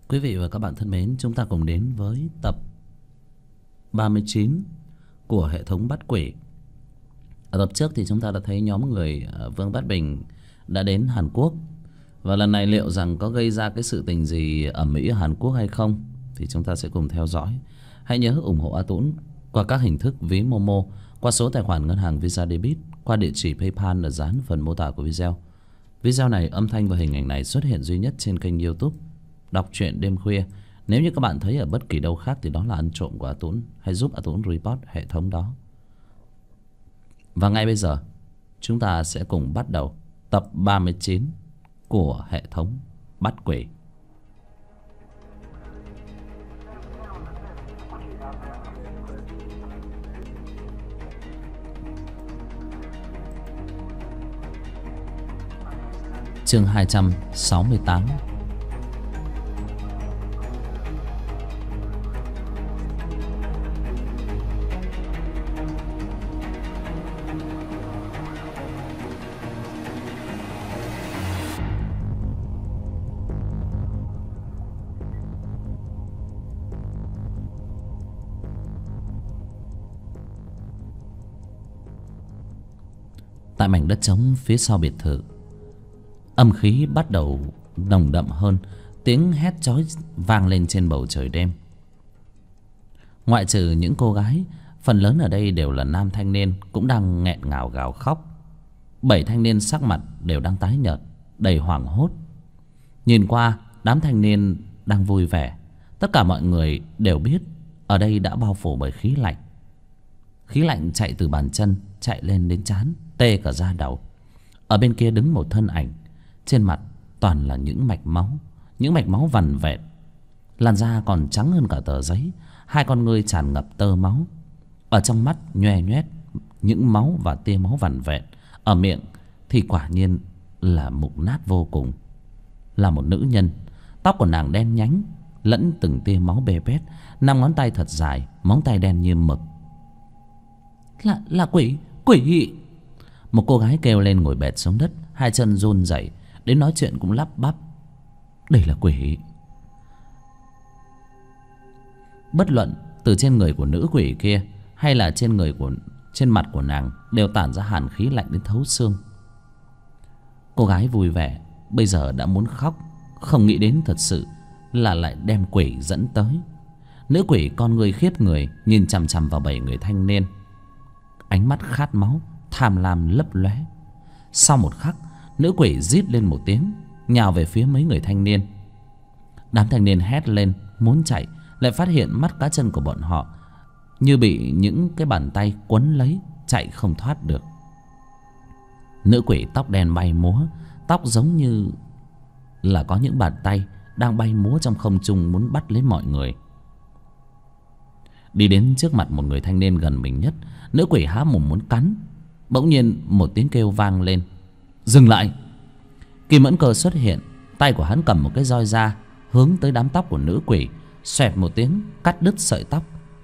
Quý vị và các bạn thân mến, chúng ta cùng đến với tập 39 của hệ thống bắt quỷ. Ở tập trước thì chúng ta đã thấy nhóm người Vương Bát Bình đã đến Hàn Quốc. Và lần này liệu rằng có gây ra cái sự tình gì ầm ĩ ở Hàn Quốc hay không thì chúng ta sẽ cùng theo dõi. Hãy nhớ ủng hộ A Tũng qua các hình thức ví Momo, qua số tài khoản ngân hàng Visa Debit, qua địa chỉ PayPal ở dán phần mô tả của video. Video này, âm thanh và hình ảnh này xuất hiện duy nhất trên kênh YouTube Đọc truyện đêm khuya. Nếu như các bạn thấy ở bất kỳ đâu khác thì đó là ăn trộm của A Tũng. Hãy giúp A Tũng report hệ thống đó. Và ngay bây giờ chúng ta sẽ cùng bắt đầu tập 39 của hệ thống bắt quỷ. Chương 268. Tại mảnh đất trống phía sau biệt thự, âm khí bắt đầu nồng đậm hơn. Tiếng hét chói vang lên trên bầu trời đêm. Ngoại trừ những cô gái, phần lớn ở đây đều là nam thanh niên, cũng đang nghẹn ngào gào khóc. 7 thanh niên sắc mặt đều đang tái nhợt, đầy hoảng hốt. Nhìn qua, đám thanh niên đang vui vẻ. Tất cả mọi người đều biết ở đây đã bao phủ bởi khí lạnh. Khí lạnh chạy từ bàn chân chạy lên đến trán, tê cả da đầu. Ở bên kia đứng một thân ảnh, trên mặt toàn là những mạch máu, những mạch máu vằn vẹn. Làn da còn trắng hơn cả tờ giấy. Hai con ngươi tràn ngập tơ máu. Ở trong mắt nhoe nhoét những máu và tia máu vằn vẹn. Ở miệng thì quả nhiên là mục nát vô cùng. Là một nữ nhân. Tóc của nàng đen nhánh, lẫn từng tia máu bê bết. 5 ngón tay thật dài, móng tay đen như mực. Là quỷ. Một cô gái kêu lên ngồi bệt xuống đất, hai chân run rẩy, đến nói chuyện cũng lắp bắp. Đây là quỷ. Bất luận từ trên người của nữ quỷ kia hay là trên mặt của nàng đều tản ra hàn khí lạnh đến thấu xương. Cô gái vui vẻ bây giờ đã muốn khóc, không nghĩ đến thật sự là lại đem quỷ dẫn tới. Nữ quỷ con người khiếp người, nhìn chằm chằm vào 7 người thanh niên, ánh mắt khát máu, tham lam lấp lóe. Sau một khắc, nữ quỷ rít lên một tiếng, nhào về phía mấy người thanh niên. Đám thanh niên hét lên muốn chạy, lại phát hiện mắt cá chân của bọn họ như bị những cái bàn tay quấn lấy, chạy không thoát được. Nữ quỷ tóc đen bay múa, tóc giống như là có những bàn tay đang bay múa trong không trung muốn bắt lấy mọi người. Đi đến trước mặt một người thanh niên gần mình nhất, nữ quỷ há mồm muốn cắn. Bỗng nhiên một tiếng kêu vang lên. Dừng lại. Kim Mẫn Cơ xuất hiện, tay của hắn cầm một cái roi da, hướng tới đám tóc của nữ quỷ, xoẹt một tiếng cắt đứt sợi tóc.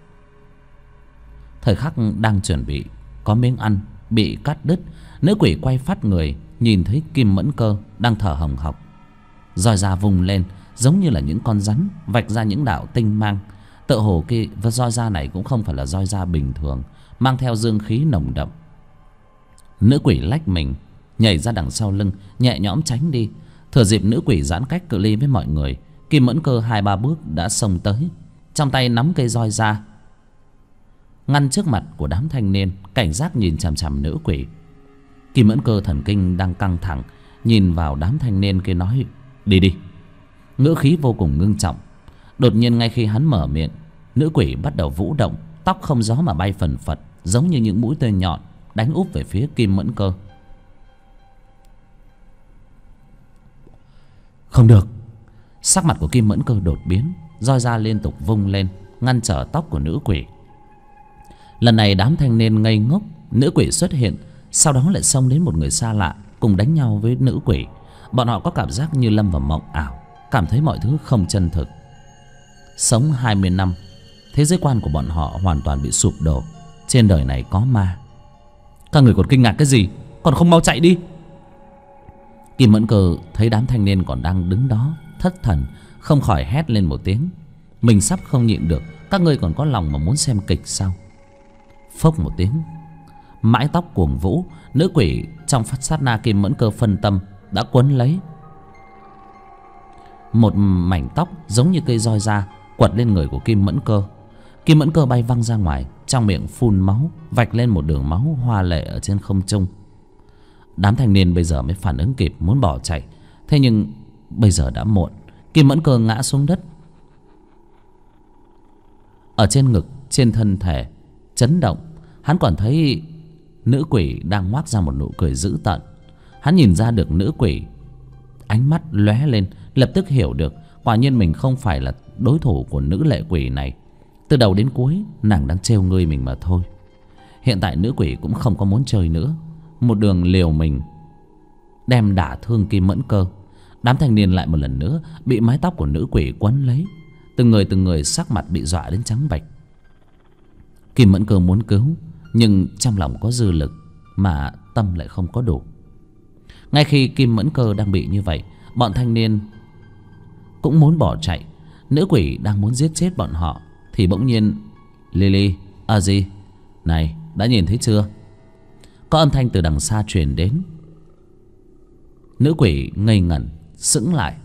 Thời khắc đang chuẩn bị có miếng ăn bị cắt đứt, nữ quỷ quay phát người, nhìn thấy Kim Mẫn Cơ đang thở hồng hộc. Roi da vùng lên giống như là những con rắn, vạch ra những đạo tinh mang. Tựa hồ kia và roi da này cũng không phải là roi da bình thường, mang theo dương khí nồng đậm. Nữ quỷ lách mình nhảy ra đằng sau lưng, nhẹ nhõm tránh đi. Thừa dịp nữ quỷ giãn cách cự ly với mọi người, Kim Mẫn Cơ 2-3 bước đã xông tới, trong tay nắm cây roi da, ngăn trước mặt của đám thanh niên, cảnh giác nhìn chằm chằm nữ quỷ. Kim Mẫn Cơ thần kinh đang căng thẳng, nhìn vào đám thanh niên kia nói: Đi đi. Ngữ khí vô cùng ngưng trọng. Đột nhiên ngay khi hắn mở miệng, nữ quỷ bắt đầu vũ động, tóc không gió mà bay phần phật, giống như những mũi tên nhọn đánh úp về phía Kim Mẫn Cơ. Không được. Sắc mặt của Kim Mẫn Cơ đột biến, roi da liên tục vung lên, ngăn trở tóc của nữ quỷ. Lần này đám thanh niên ngây ngốc. Nữ quỷ xuất hiện, sau đó lại xông đến một người xa lạ, cùng đánh nhau với nữ quỷ. Bọn họ có cảm giác như lâm vào mộng ảo, cảm thấy mọi thứ không chân thực. Sống 20 năm, thế giới quan của bọn họ hoàn toàn bị sụp đổ. Trên đời này có ma. Các người còn kinh ngạc cái gì? Còn không mau chạy đi. Kim Mẫn Cơ thấy đám thanh niên còn đang đứng đó, thất thần, không khỏi hét lên một tiếng. Mình sắp không nhịn được, các ngươi còn có lòng mà muốn xem kịch sao? Phốc một tiếng, mái tóc cuồng vũ. Nữ quỷ trong sát na Kim Mẫn Cơ phân tâm đã quấn lấy một mảnh tóc giống như cây roi da, quật lên người của Kim Mẫn Cơ. Kim Mẫn Cơ bay văng ra ngoài, trong miệng phun máu, vạch lên một đường máu hoa lệ ở trên không trung. Đám thanh niên bây giờ mới phản ứng kịp, muốn bỏ chạy. Thế nhưng bây giờ đã muộn. Kim Mẫn Cơ ngã xuống đất. Ở trên ngực, trên thân thể chấn động, hắn còn thấy nữ quỷ đang ngoác ra một nụ cười dữ tợn. Hắn nhìn ra được nữ quỷ ánh mắt lóe lên, lập tức hiểu được quả nhiên mình không phải là đối thủ của nữ lệ quỷ này. Từ đầu đến cuối nàng đang trêu ngươi mình mà thôi. Hiện tại nữ quỷ cũng không có muốn chơi nữa, một đường liều mình đem đả thương Kim Mẫn Cơ. Đám thanh niên lại một lần nữa bị mái tóc của nữ quỷ quấn lấy, từng người sắc mặt bị dọa đến trắng bệch. Kim Mẫn Cơ muốn cứu, nhưng trong lòng có dư lực mà tâm lại không có đủ. Ngay khi Kim Mẫn Cơ đang bị như vậy, bọn thanh niên cũng muốn bỏ chạy. Nữ quỷ đang muốn giết chết bọn họ thì bỗng nhiên Lily, gì? Này, đã nhìn thấy chưa? Có âm thanh từ đằng xa truyền đến. Nữ quỷ ngây ngẩn sững lại.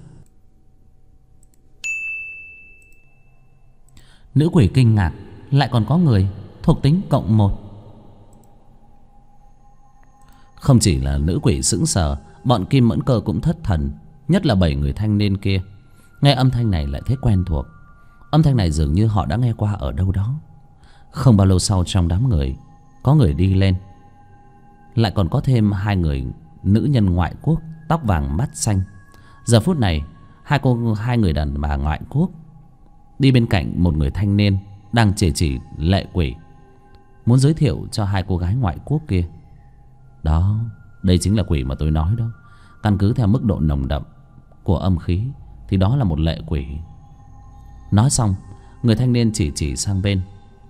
Nữ quỷ kinh ngạc, lại còn có người thuộc tính +1. Không chỉ là nữ quỷ sững sờ, bọn Kim Mẫn Cơ cũng thất thần, nhất là 7 người thanh niên kia. Nghe âm thanh này lại thấy quen thuộc. Âm thanh này dường như họ đã nghe qua ở đâu đó. Không bao lâu sau, trong đám người có người đi lên. Lại còn có thêm 2 người nữ nhân ngoại quốc, tóc vàng mắt xanh. Giờ phút này hai người đàn bà ngoại quốc đi bên cạnh một người thanh niên đang chỉ lệ quỷ, muốn giới thiệu cho 2 cô gái ngoại quốc kia. Đó, đây chính là quỷ mà tôi nói đó. Căn cứ theo mức độ nồng đậm của âm khí thì đó là một lệ quỷ. Nói xong, người thanh niên chỉ sang bên.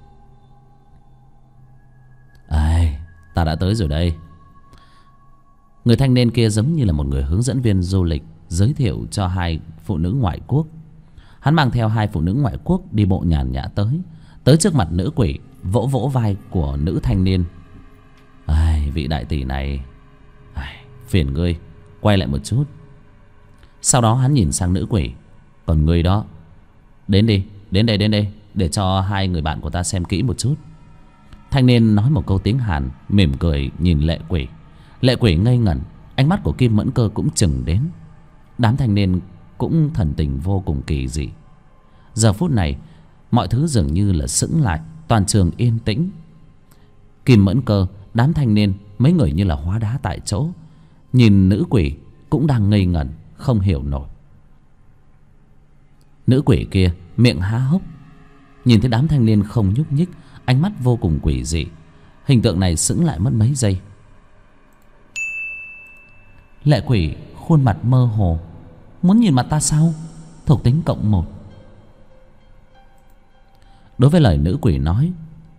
Ta đã tới rồi đây. Người thanh niên kia giống như là một người hướng dẫn viên du lịch, giới thiệu cho 2 phụ nữ ngoại quốc. Hắn mang theo 2 phụ nữ ngoại quốc đi bộ nhàn nhã tới trước mặt nữ quỷ, vỗ vỗ vai của nữ thanh niên. Vị đại tỷ này, phiền ngươi quay lại một chút. Sau đó hắn nhìn sang nữ quỷ. Còn ngươi đó, đến đây để cho 2 người bạn của ta xem kỹ một chút. Thanh niên nói một câu tiếng Hàn, mỉm cười nhìn lệ quỷ. Lệ quỷ ngây ngẩn, ánh mắt của Kim Mẫn Cơ cũng chừng đến. Đám thanh niên cũng thần tình vô cùng kỳ dị. Giờ phút này mọi thứ dường như là sững lại, toàn trường yên tĩnh. Kim Mẫn Cơ, đám thanh niên, mấy người như là hóa đá tại chỗ. Nhìn nữ quỷ cũng đang ngây ngẩn, không hiểu nổi. Nữ quỷ kia miệng há hốc, nhìn thấy đám thanh niên không nhúc nhích, ánh mắt vô cùng quỷ dị. Hình tượng này sững lại mất mấy giây. Lệ quỷ khuôn mặt mơ hồ. Muốn nhìn mặt ta sao? Thuộc tính +1. Đối với lời nữ quỷ nói,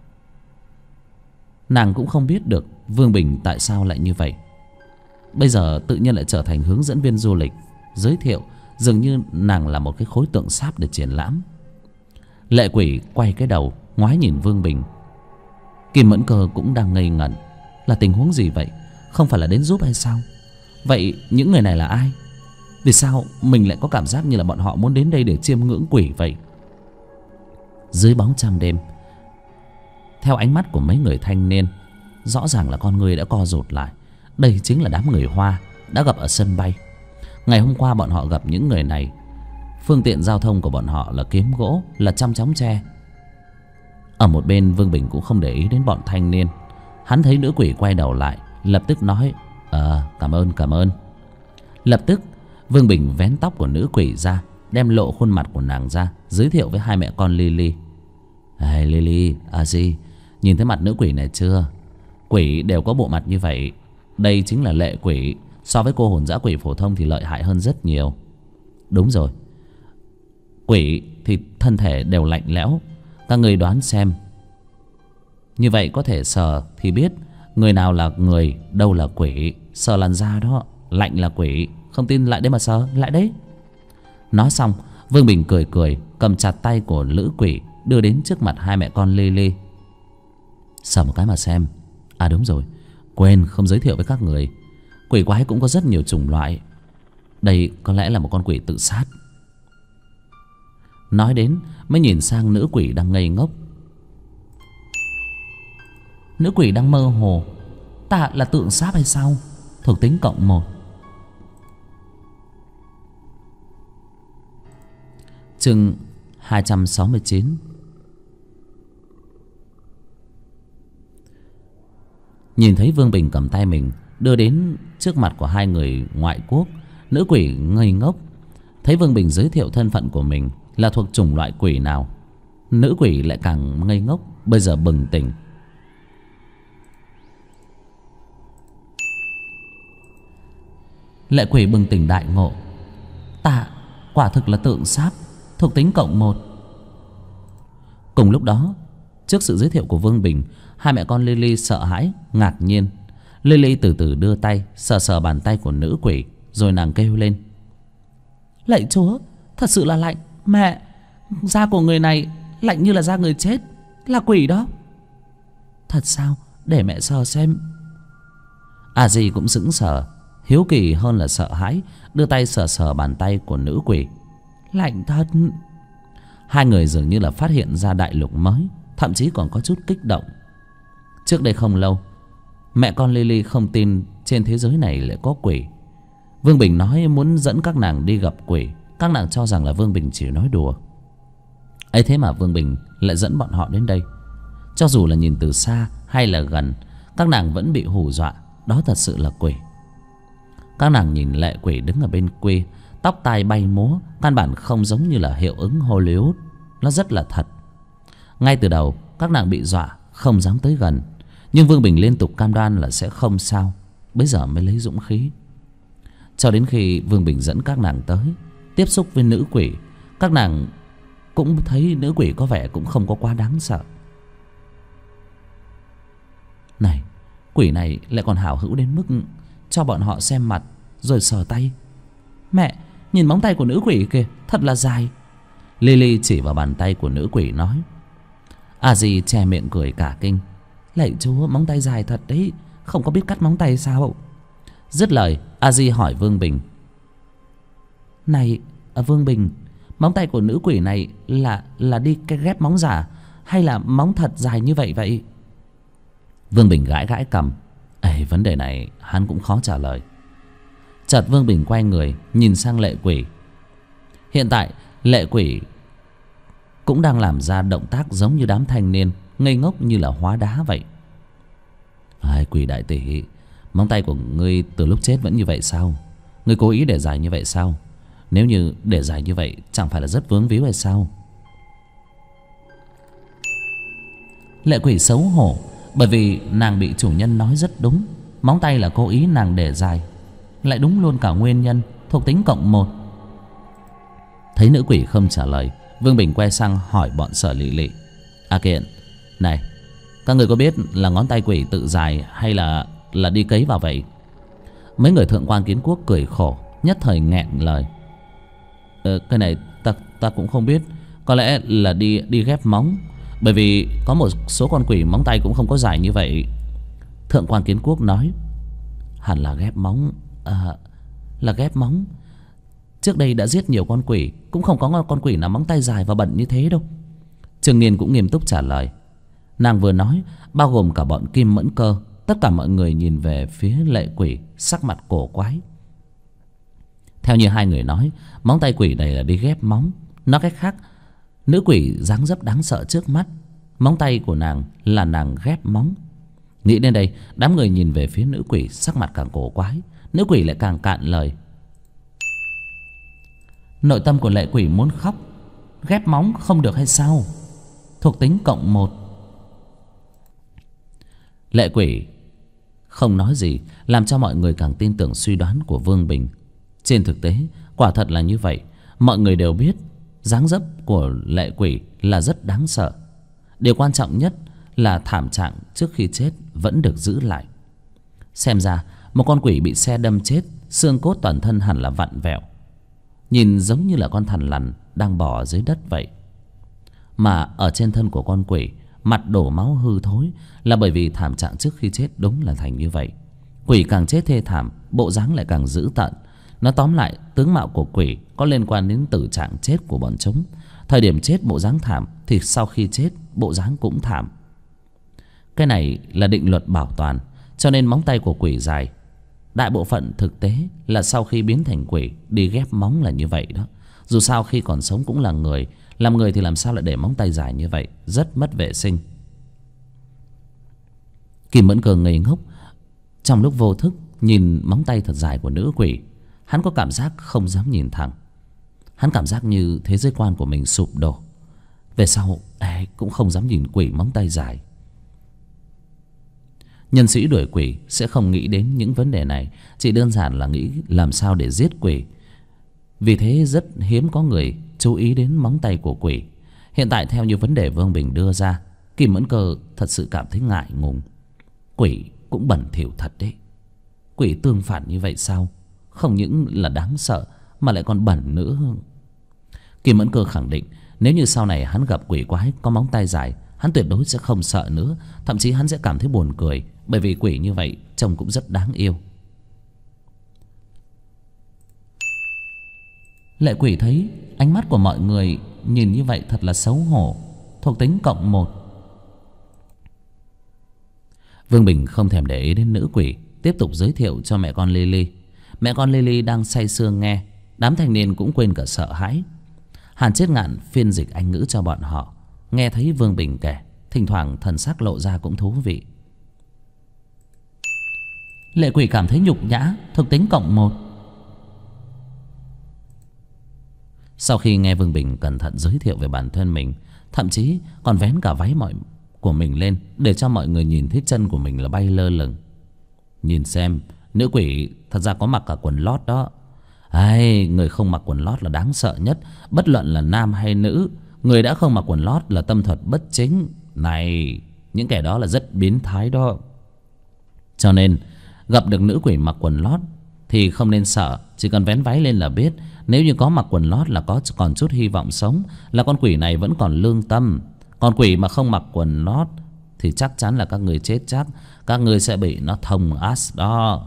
nàng cũng không biết được Vương Bình tại sao lại như vậy. Bây giờ tự nhiên lại trở thành hướng dẫn viên du lịch, giới thiệu, dường như nàng là một cái khối tượng sáp để triển lãm. Lệ quỷ quay cái đầu ngoái nhìn Vương Bình. Kim Mẫn Cơ cũng đang ngây ngẩn. Là tình huống gì vậy? Không phải là đến giúp hay sao? Vậy những người này là ai? Vì sao mình lại có cảm giác như là bọn họ muốn đến đây để chiêm ngưỡng quỷ vậy? Dưới bóng trăng đêm, theo ánh mắt của mấy người thanh niên, rõ ràng là con người đã co rụt lại. Đây chính là đám người Hoa đã gặp ở sân bay. Ngày hôm qua bọn họ gặp những người này. Phương tiện giao thông của bọn họ là kiếm gỗ, là chăm chóng tre. Ở một bên, Vương Bình cũng không để ý đến bọn thanh niên. Hắn thấy nữ quỷ quay đầu lại, lập tức nói: cảm ơn. Lập tức Vương Bình vén tóc của nữ quỷ ra, đem lộ khuôn mặt của nàng ra, giới thiệu với 2 mẹ con Lily. Lily, gì? Nhìn thấy mặt nữ quỷ này chưa? Quỷ đều có bộ mặt như vậy. Đây chính là lệ quỷ. So với cô hồn dã quỷ phổ thông thì lợi hại hơn rất nhiều. Đúng rồi, quỷ thì thân thể đều lạnh lẽo. Các người đoán xem. Như vậy có thể sờ thì biết người nào là người, đâu là quỷ. Sờ làn da đó, lạnh là quỷ. Không tin lại đây mà sờ, lại đấy. Nói xong, Vương Bình cười cười, cầm chặt tay của nữ quỷ, đưa đến trước mặt hai mẹ con Lily. Sờ một cái mà xem. À đúng rồi, quên không giới thiệu với các người. Quỷ quái cũng có rất nhiều chủng loại. Đây có lẽ là một con quỷ tự sát. Nói đến mới nhìn sang nữ quỷ đang ngây ngốc. Nữ quỷ đang mơ hồ. Ta là tượng sáp hay sao? Thuộc tính +1. Chương 269. Nhìn thấy Vương Bình cầm tay mình đưa đến trước mặt của hai người ngoại quốc, nữ quỷ ngây ngốc. Thấy Vương Bình giới thiệu thân phận của mình là thuộc chủng loại quỷ nào, nữ quỷ lại càng ngây ngốc. Bây giờ bừng tỉnh. Lệ quỷ bừng tỉnh đại ngộ. Ta quả thực là tượng sáp, thuộc tính +1. Cùng lúc đó, trước sự giới thiệu của Vương Bình, hai mẹ con Lily sợ hãi, ngạc nhiên. Lily từ từ đưa tay sờ sờ bàn tay của nữ quỷ, rồi nàng kêu lên: Lạy chúa, thật sự là lạnh. Mẹ, da của người này lạnh như là da người chết. Là quỷ đó. Thật sao? Để mẹ sờ xem. À gì cũng sững sờ, hiếu kỳ hơn là sợ hãi, đưa tay sờ sờ bàn tay của nữ quỷ. Lạnh thật. Hai người dường như là phát hiện ra đại lục mới, thậm chí còn có chút kích động. Trước đây không lâu, mẹ con Lily không tin trên thế giới này lại có quỷ. Vương Bình nói muốn dẫn các nàng đi gặp quỷ. Các nàng cho rằng là Vương Bình chỉ nói đùa. ấy thế mà Vương Bình lại dẫn bọn họ đến đây. Cho dù là nhìn từ xa hay là gần, các nàng vẫn bị hù dọa. Đó thật sự là quỷ. Các nàng nhìn lệ quỷ đứng ở bên quê, tóc tai bay múa, căn bản không giống như là hiệu ứng Hollywood. Nó rất là thật. Ngay từ đầu các nàng bị dọa, không dám tới gần. Nhưng Vương Bình liên tục cam đoan là sẽ không sao. Bây giờ mới lấy dũng khí. Cho đến khi Vương Bình dẫn các nàng tới tiếp xúc với nữ quỷ, các nàng cũng thấy nữ quỷ có vẻ cũng không có quá đáng sợ. Này, quỷ này lại còn hảo hữu đến mức cho bọn họ xem mặt rồi sờ tay. Mẹ, nhìn móng tay của nữ quỷ kìa, thật là dài. Lily chỉ vào bàn tay của nữ quỷ nói. À dì che miệng cười cả kinh. Lạy chúa, móng tay dài thật đấy, không có biết cắt móng tay sao? Dứt lời, A Di hỏi Vương Bình. Này, Vương Bình, móng tay của nữ quỷ này là đi cái ghép móng giả hay là móng thật dài như vậy vậy? Vương Bình gãi gãi cằm. Vấn đề này hắn cũng khó trả lời. Chợt Vương Bình quay người nhìn sang lệ quỷ. Hiện tại lệ quỷ cũng đang làm ra động tác giống như đám thanh niên ngây ngốc như là hóa đá vậy. Quỷ đại tỷ, móng tay của ngươi từ lúc chết vẫn như vậy sao? Ngươi cố ý để dài như vậy sao? Nếu như để dài như vậy chẳng phải là rất vướng víu hay sao? Lệ quỷ xấu hổ, bởi vì nàng bị chủ nhân nói rất đúng. Móng tay là cố ý nàng để dài. Lại đúng luôn cả nguyên nhân, thuộc tính +1. Thấy nữ quỷ không trả lời, Vương Bình quay sang hỏi bọn Sở Lị Lị. A Kiện, này, các người có biết là ngón tay quỷ tự dài hay là đi cấy vào vậy? Mấy người Thượng quan Kiến Quốc cười khổ, nhất thời nghẹn lời. Cái này ta cũng không biết. Có lẽ là đi ghép móng. Bởi vì có một số con quỷ móng tay cũng không có dài như vậy. Thượng quan Kiến Quốc nói. Hẳn là ghép móng. Là ghép móng. Trước đây đã giết nhiều con quỷ, cũng không có con quỷ nào móng tay dài và bẩn như thế đâu. Trường Niên cũng nghiêm túc trả lời. Nàng vừa nói, bao gồm cả bọn Kim Mẫn Cơ, tất cả mọi người nhìn về phía lệ quỷ, sắc mặt cổ quái. Theo như hai người nói, móng tay quỷ này là đi ghép móng. Nói cách khác, nữ quỷ dáng dấp đáng sợ trước mắt, móng tay của nàng là nàng ghép móng. Nghĩ đến đây, đám người nhìn về phía nữ quỷ, sắc mặt càng cổ quái. Nữ quỷ lại càng cạn lời. Nội tâm của lệ quỷ muốn khóc. Ghép móng không được hay sao? Thuộc tính +1. Lệ quỷ không nói gì, làm cho mọi người càng tin tưởng suy đoán của Vương Bình. Trên thực tế, quả thật là như vậy. Mọi người đều biết dáng dấp của lệ quỷ là rất đáng sợ. Điều quan trọng nhất là thảm trạng trước khi chết vẫn được giữ lại. Xem ra một con quỷ bị xe đâm chết, xương cốt toàn thân hẳn là vặn vẹo. nhìn giống như là con thằn lằn đang bò dưới đất vậy. Mà ở trên thân của con quỷ, mặt đổ máu hư thối, là bởi vì thảm trạng trước khi chết đúng là thành như vậy. Quỷ càng chết thê thảm, bộ dáng lại càng dữ tợn. Nói tóm lại, tướng mạo của quỷ có liên quan đến tử trạng chết của bọn chúng. Thời điểm chết bộ dáng thảm thì sau khi chết bộ dáng cũng thảm. Cái này là định luật bảo toàn, cho nên móng tay của quỷ dài. Đại bộ phận thực tế là sau khi biến thành quỷ đi ghép móng là như vậy đó. Dù sao khi còn sống cũng là người, làm người thì làm sao lại để móng tay dài như vậy, rất mất vệ sinh. Kim Mẫn Cơ ngây ngốc trong lúc vô thức nhìn móng tay thật dài của nữ quỷ. Hắn có cảm giác không dám nhìn thẳng. Hắn cảm giác như thế giới quan của mình sụp đổ. Về sau cũng không dám nhìn quỷ móng tay dài. Nhân sĩ đuổi quỷ sẽ không nghĩ đến những vấn đề này, chỉ đơn giản là nghĩ làm sao để giết quỷ. Vì thế rất hiếm có người chú ý đến móng tay của quỷ. Hiện tại theo như vấn đề Vương Bình đưa ra, Kim Mẫn Cơ thật sự cảm thấy ngại ngùng. Quỷ cũng bẩn thỉu thật đấy. Quỷ tương phản như vậy sao? Không những là đáng sợ mà lại còn bẩn nữa. Kim Mẫn Cơ khẳng định nếu như sau này hắn gặp quỷ quái có móng tay dài, hắn tuyệt đối sẽ không sợ nữa. Thậm chí hắn sẽ cảm thấy buồn cười, bởi vì quỷ như vậy trông cũng rất đáng yêu. Lệ quỷ thấy ánh mắt của mọi người nhìn như vậy thật là xấu hổ. Thuộc tính +1. Vương Bình không thèm để ý đến nữ quỷ, tiếp tục giới thiệu cho mẹ con Lily. Mẹ con Lily đang say sưa nghe. Đám thanh niên cũng quên cả sợ hãi. Hàn Chết Ngạn phiên dịch Anh ngữ cho bọn họ. Nghe thấy Vương Bình kể, thỉnh thoảng thần sắc lộ ra cũng thú vị. Lệ quỷ cảm thấy nhục nhã, thuộc tính +1. Sau khi nghe Vương Bình cẩn thận giới thiệu về bản thân mình, thậm chí còn vén cả váy của mình lên để cho mọi người nhìn thấy chân của mình là bay lơ lửng. Nhìn xem, nữ quỷ thật ra có mặc cả quần lót đó. Người không mặc quần lót là đáng sợ nhất. Bất luận là nam hay nữ, người đã không mặc quần lót là tâm thuật bất chính. Này, những kẻ đó là rất biến thái đó. Cho nên gặp được nữ quỷ mặc quần lót thì không nên sợ, chỉ cần vén váy lên là biết. Nếu như có mặc quần lót là có còn chút hy vọng sống, là con quỷ này vẫn còn lương tâm. Còn quỷ mà không mặc quần lót thì chắc chắn là các người chết chắc. Các người sẽ bị nó thông ác đó.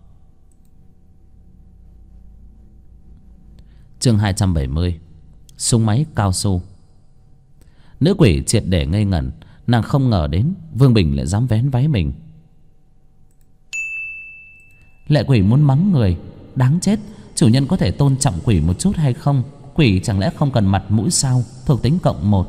Chương 270. Súng máy cao su. Nữ quỷ triệt để ngây ngẩn. Nàng không ngờ đến Vương Bình lại dám vén váy mình. Lệ quỷ muốn mắng người. Đáng chết, chủ nhân có thể tôn trọng quỷ một chút hay không? Quỷ chẳng lẽ không cần mặt mũi sao? Thuộc tính +1.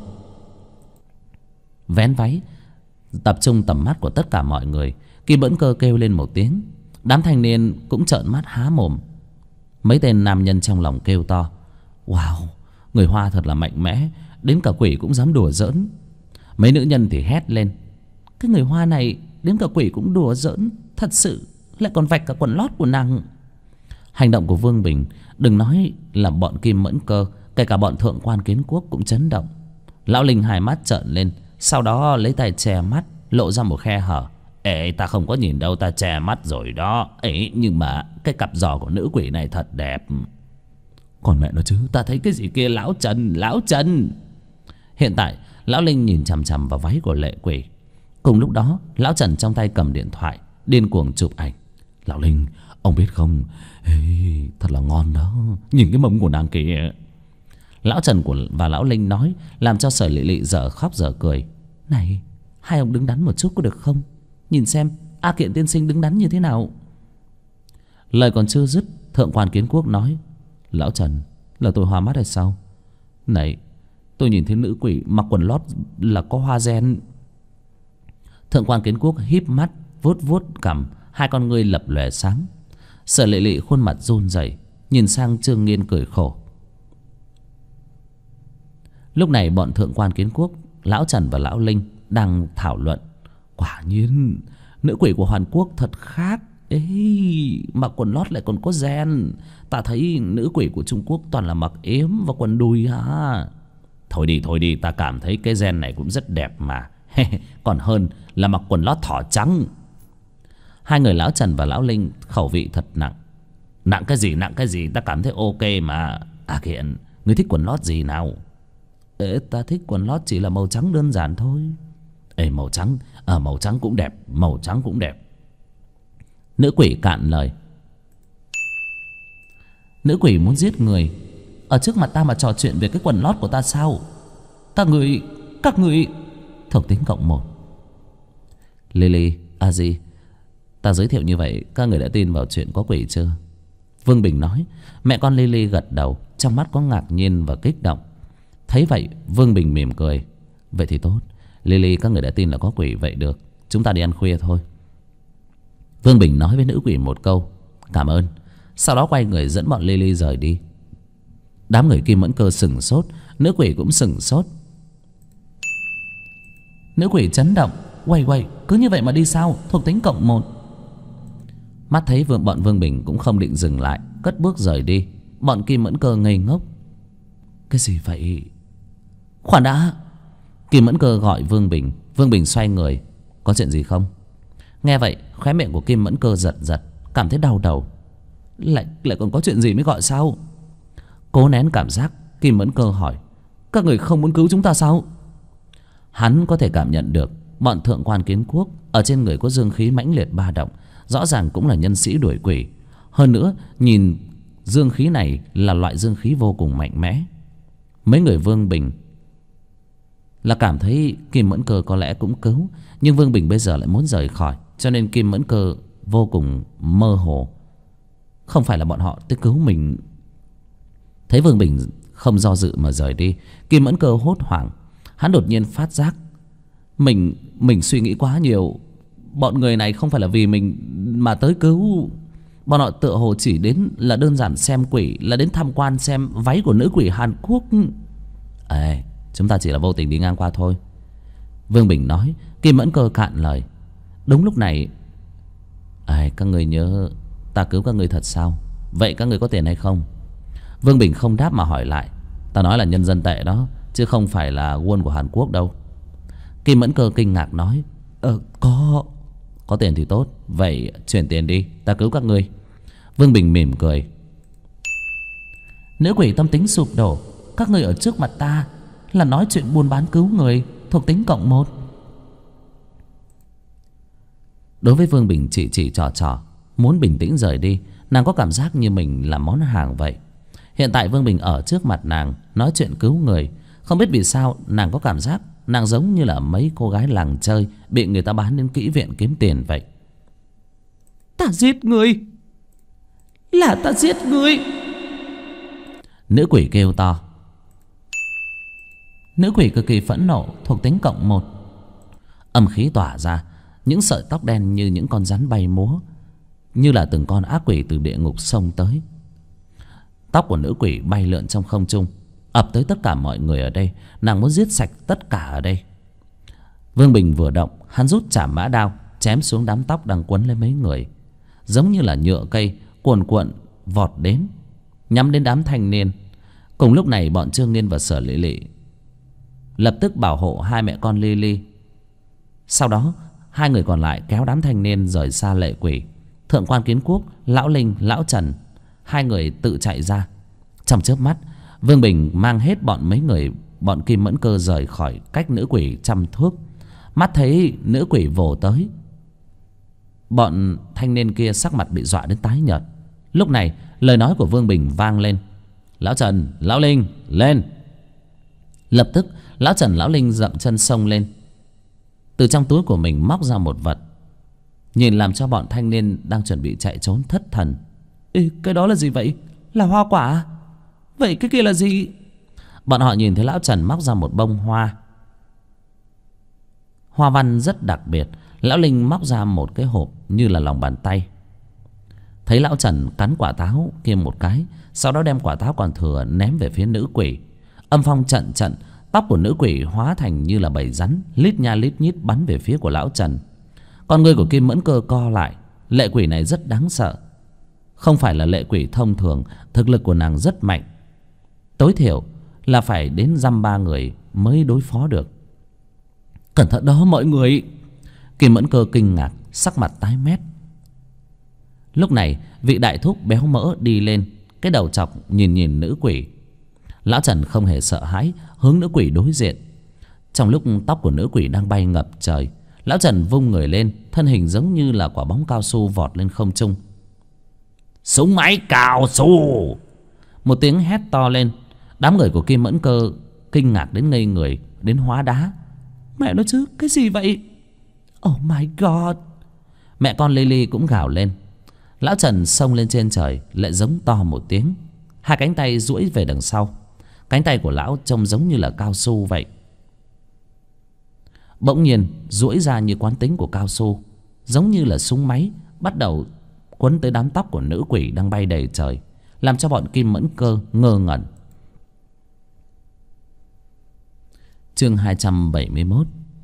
Vén váy tập trung tầm mắt của tất cả mọi người. Kim Mẫn Cơ kêu lên một tiếng. Đám thanh niên cũng trợn mắt há mồm. Mấy tên nam nhân trong lòng kêu to: Wow, người Hoa thật là mạnh mẽ, đến cả quỷ cũng dám đùa giỡn. Mấy nữ nhân thì hét lên: Cái người Hoa này đến cả quỷ cũng đùa giỡn, thật sự lại còn vạch cả quần lót của nàng. Hành động của Vương Bình, đừng nói là bọn Kim Mẫn Cơ, kể cả bọn Thượng Quan Kiến Quốc cũng chấn động. Lão Linh hai mắt trợn lên, sau đó lấy tay che mắt, lộ ra một khe hở. Ta không có nhìn đâu, ta che mắt rồi đó. Nhưng mà cái cặp giò của nữ quỷ này thật đẹp. Còn mẹ nó chứ, ta thấy cái gì kia? Lão Trần. Hiện tại Lão Linh nhìn chằm chằm vào váy của lệ quỷ. Cùng lúc đó Lão Trần trong tay cầm điện thoại điên cuồng chụp ảnh. Lão Linh, ông biết không, thật là ngon đó, nhìn cái mông của nàng kìa. Lão Trần và Lão Linh nói làm cho Sở Lị Lị dở khóc dở cười. Này, hai ông đứng đắn một chút có được không? Nhìn xem A Kiện tiên sinh đứng đắn như thế nào. Lời còn chưa dứt, Thượng Quan Kiến Quốc nói: Lão Trần, là tôi hoa mắt hay sao? Này, tôi nhìn thấy nữ quỷ mặc quần lót là có hoa gen. Thượng Quan Kiến Quốc híp mắt vuốt vuốt cằm, hai con ngươi lập lòe sáng. Sở Lệ Lệ khuôn mặt run rẩy, nhìn sang Trương Nghiên cười khổ. Lúc này bọn Thượng Quan Kiến Quốc, Lão Trần và Lão Linh đang thảo luận. Quả nhiên nữ quỷ của Hàn Quốc thật khác. Mặc quần lót lại còn có gen. Ta thấy nữ quỷ của Trung Quốc toàn là mặc ếm và quần đùi hả? Thôi đi, ta cảm thấy cái gen này cũng rất đẹp mà. Còn hơn là mặc quần lót thỏ trắng. Hai người Lão Trần và Lão Linh khẩu vị thật nặng. Nặng cái gì, ta cảm thấy ok mà. À Kiện, ngươi thích quần lót gì nào? Ê, ta thích quần lót chỉ là màu trắng đơn giản thôi. Ê, màu trắng, màu trắng cũng đẹp, màu trắng cũng đẹp. Nữ quỷ cạn lời. Nữ quỷ muốn giết người. Ở trước mặt ta mà trò chuyện về cái quần lót của ta sao? Các người thuộc tính cộng 1. Lily, Aji, ta giới thiệu như vậy các người đã tin vào chuyện có quỷ chưa? Vương Bình nói. Mẹ con Lily gật đầu, trong mắt có ngạc nhiên và kích động. Thấy vậy Vương Bình mỉm cười. Vậy thì tốt, Lily, các người đã tin là có quỷ, vậy được, chúng ta đi ăn khuya thôi. Vương Bình nói với nữ quỷ một câu cảm ơn, sau đó quay người dẫn bọn Lily rời đi. Đám người Kim Mẫn Cơ sửng sốt, nữ quỷ cũng sửng sốt. Nữ quỷ chấn động. Quay, cứ như vậy mà đi sao? Thuộc tính cộng 1. Mắt thấy bọn Vương Bình cũng không định dừng lại, cất bước rời đi. Bọn Kim Mẫn Cơ ngây ngốc. Cái gì vậy? Khoan đã. Kim Mẫn Cơ gọi Vương Bình. Vương Bình xoay người. Có chuyện gì không? Nghe vậy khóe miệng của Kim Mẫn Cơ giật giật, cảm thấy đau đầu. Lại còn có chuyện gì mới gọi sao? Cố nén cảm giác, Kim Mẫn Cơ hỏi. Các người không muốn cứu chúng ta sao? Hắn có thể cảm nhận được bọn thượng quan Kiến Quốc ở trên người có dương khí mãnh liệt ba động, rõ ràng cũng là nhân sĩ đuổi quỷ. Hơn nữa nhìn dương khí này là loại dương khí vô cùng mạnh mẽ. Mấy người Vương Bình là cảm thấy Kim Mẫn Cơ có lẽ cũng cứu, nhưng Vương Bình bây giờ lại muốn rời khỏi, cho nên Kim Mẫn Cơ vô cùng mơ hồ. Không phải là bọn họ tới cứu mình. Thấy Vương Bình không do dự mà rời đi, Kim Mẫn Cơ hốt hoảng. Hắn đột nhiên phát giác mình suy nghĩ quá nhiều. Bọn người này không phải là vì mình mà tới cứu. Bọn họ tựa hồ chỉ đến là đơn giản xem quỷ, là đến tham quan xem váy của nữ quỷ Hàn Quốc. Ê, chúng ta chỉ là vô tình đi ngang qua thôi, Vương Bình nói. Kim Mẫn Cơ cạn lời. Đúng lúc này, các người nhớ ta cứu các người thật sao? Vậy các người có tiền hay không? Vương Bình không đáp mà hỏi lại. Ta nói là nhân dân tệ đó, chứ không phải là won của Hàn Quốc đâu. Kim Mẫn Cơ kinh ngạc nói. Có tiền thì tốt, vậy chuyển tiền đi, ta cứu các ngươi. Vương Bình mỉm cười. Nữ quỷ tâm tính sụp đổ. Các ngươi ở trước mặt ta là nói chuyện buôn bán cứu người, thuộc tính cộng 1. Đối với Vương Bình chỉ trò muốn bình tĩnh rời đi. Nàng có cảm giác như mình là món hàng vậy. Hiện tại Vương Bình ở trước mặt nàng nói chuyện cứu người, không biết vì sao nàng có cảm giác nàng giống như là mấy cô gái làng chơi bị người ta bán đến kỹ viện kiếm tiền vậy. Ta giết người, là ta giết người, nữ quỷ kêu to. Nữ quỷ cực kỳ phẫn nộ, thuộc tính cộng 1. Âm khí tỏa ra, những sợi tóc đen như những con rắn bay múa, như là từng con ác quỷ từ địa ngục xông tới. Tóc của nữ quỷ bay lượn trong không trung, ập tới tất cả mọi người ở đây. Nàng muốn giết sạch tất cả ở đây. Vương Bình vừa động, hắn rút chảm mã đao chém xuống đám tóc đang quấn lấy mấy người, giống như là nhựa cây cuồn cuộn vọt đến, nhắm đến đám thanh niên. Cùng lúc này bọn Trương Nghiên và Sở Lệ Lệ lập tức bảo hộ hai mẹ con Lily. Sau đó hai người còn lại kéo đám thanh niên rời xa lệ quỷ. Thượng quan Kiến Quốc, Lão Linh, Lão Trần, hai người tự chạy ra. Trong chớp mắt, Vương Bình mang hết mấy người bọn Kim Mẫn Cơ rời khỏi cách nữ quỷ trăm thước. Mắt thấy nữ quỷ vồ tới, bọn thanh niên kia sắc mặt bị dọa đến tái nhợt. Lúc này lời nói của Vương Bình vang lên. Lão Trần, Lão Linh, lên. Lập tức Lão Trần, Lão Linh dậm chân xông lên, từ trong túi của mình móc ra một vật, nhìn làm cho bọn thanh niên đang chuẩn bị chạy trốn thất thần. Ê, cái đó là gì vậy? Là hoa quả? Vậy cái kia là gì? Bọn họ nhìn thấy Lão Trần móc ra một bông hoa, hoa văn rất đặc biệt. Lão Linh móc ra một cái hộp như là lòng bàn tay. Thấy Lão Trần cắn quả táo kia một cái, sau đó đem quả táo còn thừa ném về phía nữ quỷ. Âm phong trận trận, tóc của nữ quỷ hóa thành như là bầy rắn, lít nha lít nhít bắn về phía của Lão Trần. Con ngươi của Kim Mẫn Cơ co lại. Lệ quỷ này rất đáng sợ, không phải là lệ quỷ thông thường. Thực lực của nàng rất mạnh, tối thiểu là phải đến dăm ba người mới đối phó được. Cẩn thận đó mọi người. Kim Mẫn Cơ kinh ngạc, sắc mặt tái mét. Lúc này vị đại thúc béo mỡ đi lên, cái đầu chọc nhìn nữ quỷ, Lão Trần không hề sợ hãi, hướng nữ quỷ đối diện. Trong lúc tóc của nữ quỷ đang bay ngập trời, Lão Trần vung người lên, thân hình giống như là quả bóng cao su vọt lên không trung. Súng máy cao su! Một tiếng hét to lên. Đám người của Kim Mẫn Cơ kinh ngạc đến ngây người, đến hóa đá. Mẹ nó chứ, cái gì vậy? Oh my god! Mẹ con Lily cũng gào lên. Lão Trần xông lên trên trời, lại giống to một tiếng. Hai cánh tay duỗi về đằng sau. Cánh tay của lão trông giống như là cao su vậy. Bỗng nhiên duỗi ra như quán tính của cao su, giống như là súng máy, bắt đầu quấn tới đám tóc của nữ quỷ đang bay đầy trời, làm cho bọn Kim Mẫn Cơ ngơ ngẩn. Chương 271.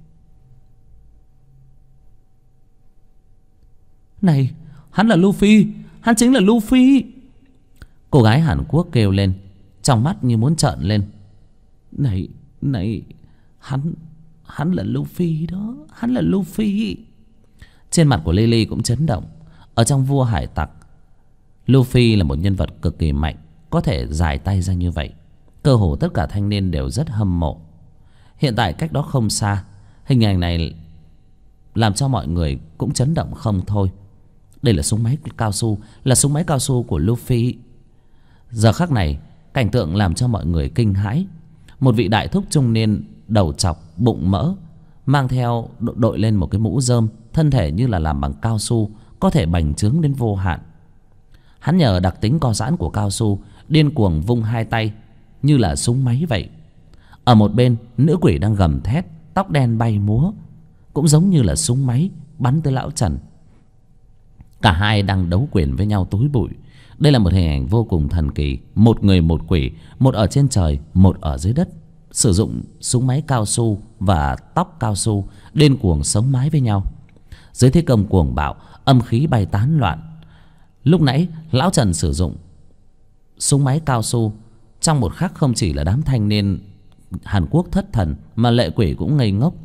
Này, hắn là Luffy, hắn chính là Luffy! Cô gái Hàn Quốc kêu lên, trong mắt như muốn trợn lên. Này, hắn là Luffy đó, hắn là Luffy. Trên mặt của Lily cũng chấn động. Ở trong Vua Hải Tặc, Luffy là một nhân vật cực kỳ mạnh, có thể dài tay ra như vậy. Cơ hồ tất cả thanh niên đều rất hâm mộ. Hiện tại cách đó không xa, hình ảnh này làm cho mọi người cũng chấn động không thôi. Đây là súng máy cao su, là súng máy cao su của Luffy. Giờ khắc này, cảnh tượng làm cho mọi người kinh hãi. Một vị đại thúc trung niên, đầu trọc, bụng mỡ, mang theo đội lên một cái mũ rơm, thân thể như là làm bằng cao su, có thể bành trướng đến vô hạn. Hắn nhờ đặc tính co giãn của cao su, điên cuồng vung hai tay như là súng máy vậy. Ở một bên, nữ quỷ đang gầm thét, tóc đen bay múa, cũng giống như là súng máy bắn tới Lão Trần. Cả hai đang đấu quyền với nhau túi bụi. Đây là một hình ảnh vô cùng thần kỳ. Một người một quỷ, một ở trên trời, một ở dưới đất, sử dụng súng máy cao su và tóc cao su điên cuồng sống mái với nhau. Dưới thế công cuồng bạo, âm khí bay tán loạn. Lúc nãy Lão Trần sử dụng súng máy cao su, trong một khắc không chỉ là đám thanh niên Hàn Quốc thất thần, mà lệ quỷ cũng ngây ngốc.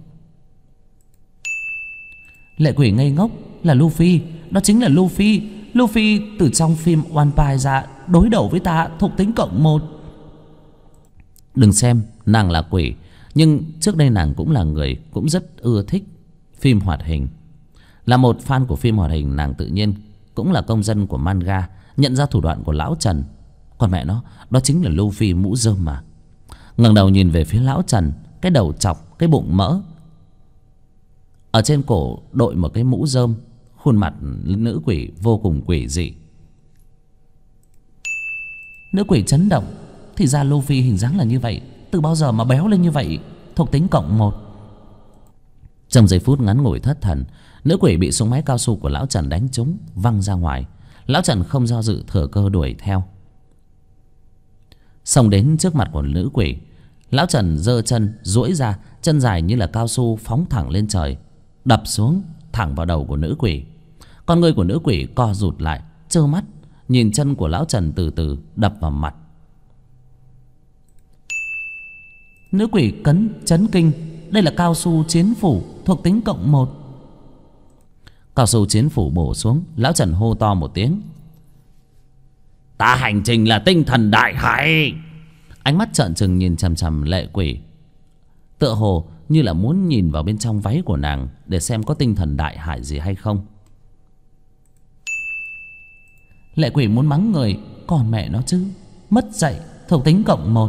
Lệ quỷ ngây ngốc là Luffy, đó chính là Luffy. Luffy từ trong phim One Piece ra, đối đầu với ta thuộc tính +1. Đừng xem nàng là quỷ, nhưng trước đây nàng cũng là người, cũng rất ưa thích phim hoạt hình. Là một fan của phim hoạt hình, nàng tự nhiên cũng là công dân của manga, nhận ra thủ đoạn của Lão Trần. Còn mẹ nó, đó chính là Luffy mũ rơm mà. Ngẩng đầu nhìn về phía Lão Trần, cái đầu chọc, cái bụng mỡ, ở trên cổ đội một cái mũ rơm, khuôn mặt nữ quỷ vô cùng quỷ dị. Nữ quỷ chấn động. Thì ra Luffy hình dáng là như vậy, từ bao giờ mà béo lên như vậy, thuộc tính +1. Trong giây phút ngắn ngủi thất thần, nữ quỷ bị súng máy cao su của Lão Trần đánh trúng, văng ra ngoài. Lão Trần không do dự, thừa cơ đuổi theo. Xông đến trước mặt của nữ quỷ, Lão Trần giơ chân duỗi ra, chân dài như là cao su phóng thẳng lên trời, đập xuống thẳng vào đầu của nữ quỷ. Con người của nữ quỷ co rụt lại, trơ mắt nhìn chân của Lão Trần từ từ đập vào mặt. Nữ quỷ chấn kinh. Đây là cao su chiến phủ, thuộc tính +1. Cao su chiến phủ bổ xuống, Lão Trần hô to một tiếng. Ta hành trình là tinh thần đại hải. Ánh mắt trợn trừng nhìn chằm chằm lệ quỷ, tựa hồ như là muốn nhìn vào bên trong váy của nàng để xem có tinh thần đại hải gì hay không. Lệ quỷ muốn mắng người, còn mẹ nó chứ, mất dạy, thuộc tính +1.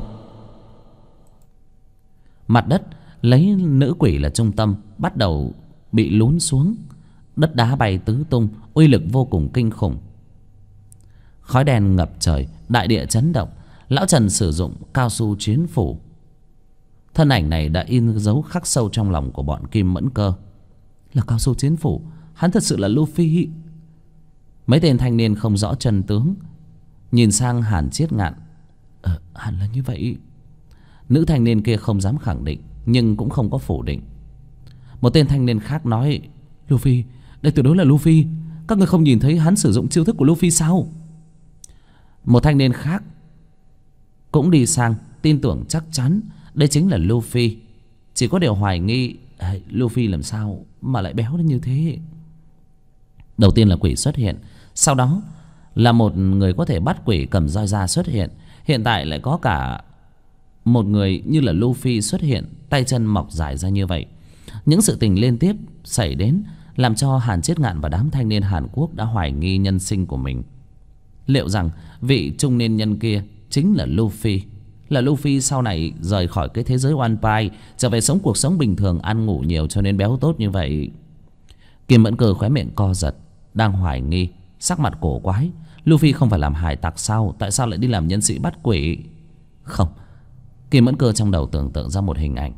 Mặt đất lấy nữ quỷ là trung tâm, bắt đầu bị lún xuống. Đất đá bay tứ tung, uy lực vô cùng kinh khủng. Khói đen ngập trời, đại địa chấn động. Lão Trần sử dụng cao su chiến phủ. Thân ảnh này đã in dấu khắc sâu trong lòng của bọn Kim Mẫn Cơ. Là cao su chiến phủ, hắn thật sự là Luffy. Mấy tên thanh niên không rõ chân tướng nhìn sang Hàn Chiết Ngạn. Hẳn là như vậy. Nữ thanh niên kia không dám khẳng định, nhưng cũng không có phủ định. Một tên thanh niên khác nói, Luffy, đây tuyệt đối là Luffy. Các người không nhìn thấy hắn sử dụng chiêu thức của Luffy sao? Một thanh niên khác cũng đi sang, tin tưởng chắc chắn đây chính là Luffy. Chỉ có điều hoài nghi, Luffy làm sao mà lại béo đến như thế. Đầu tiên là quỷ xuất hiện, sau đó là một người có thể bắt quỷ cầm roi ra xuất hiện. Hiện tại lại có cả một người như là Luffy xuất hiện, tay chân mọc dài ra như vậy. Những sự tình liên tiếp xảy đến làm cho Hàn Chết Ngạn và đám thanh niên Hàn Quốc đã hoài nghi nhân sinh của mình. Liệu rằng vị trung niên nhân kia chính là Luffy? Là Luffy sau này rời khỏi cái thế giới One Piece, trở về sống cuộc sống bình thường, ăn ngủ nhiều cho nên béo tốt như vậy? Kim Mẫn Cơ khóe miệng co giật, đang hoài nghi, sắc mặt cổ quái. Luffy không phải làm hải tặc sao? Tại sao lại đi làm nhân sĩ bắt quỷ? Không. Kim Mẫn Cơ trong đầu tưởng tượng ra một hình ảnh.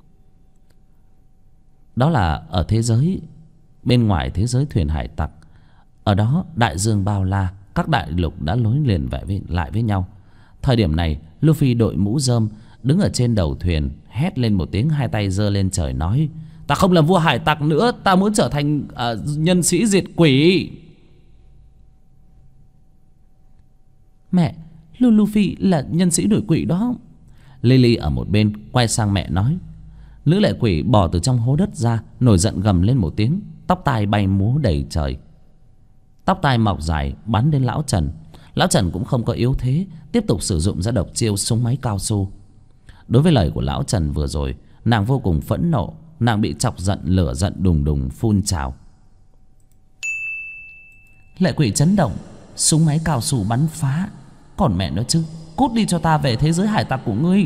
Đó là ở thế giới bên ngoài thế giới thuyền hải tặc. Ở đó đại dương bao la, các đại lục đã nối liền lại với nhau. Thời điểm này Luffy đội mũ rơm đứng ở trên đầu thuyền, hét lên một tiếng, hai tay giơ lên trời nói: ta không làm vua hải tặc nữa, ta muốn trở thành nhân sĩ diệt quỷ. Mẹ, Luffy là nhân sĩ đuổi quỷ đó. Lily ở một bên quay sang mẹ nói. Nữ lệ quỷ bò từ trong hố đất ra, nổi giận gầm lên một tiếng, tóc tai bay múa đầy trời. Tóc tai mọc dài bắn đến lão Trần. Lão Trần cũng không có yếu thế, tiếp tục sử dụng ra độc chiêu súng máy cao su. Đối với lời của lão Trần vừa rồi, nàng vô cùng phẫn nộ. Nàng bị chọc giận, lửa giận đùng đùng phun trào. Lệ quỷ chấn động, súng máy cao su bắn phá. Còn mẹ nó chứ, cút đi cho ta về thế giới hải tặc của ngươi.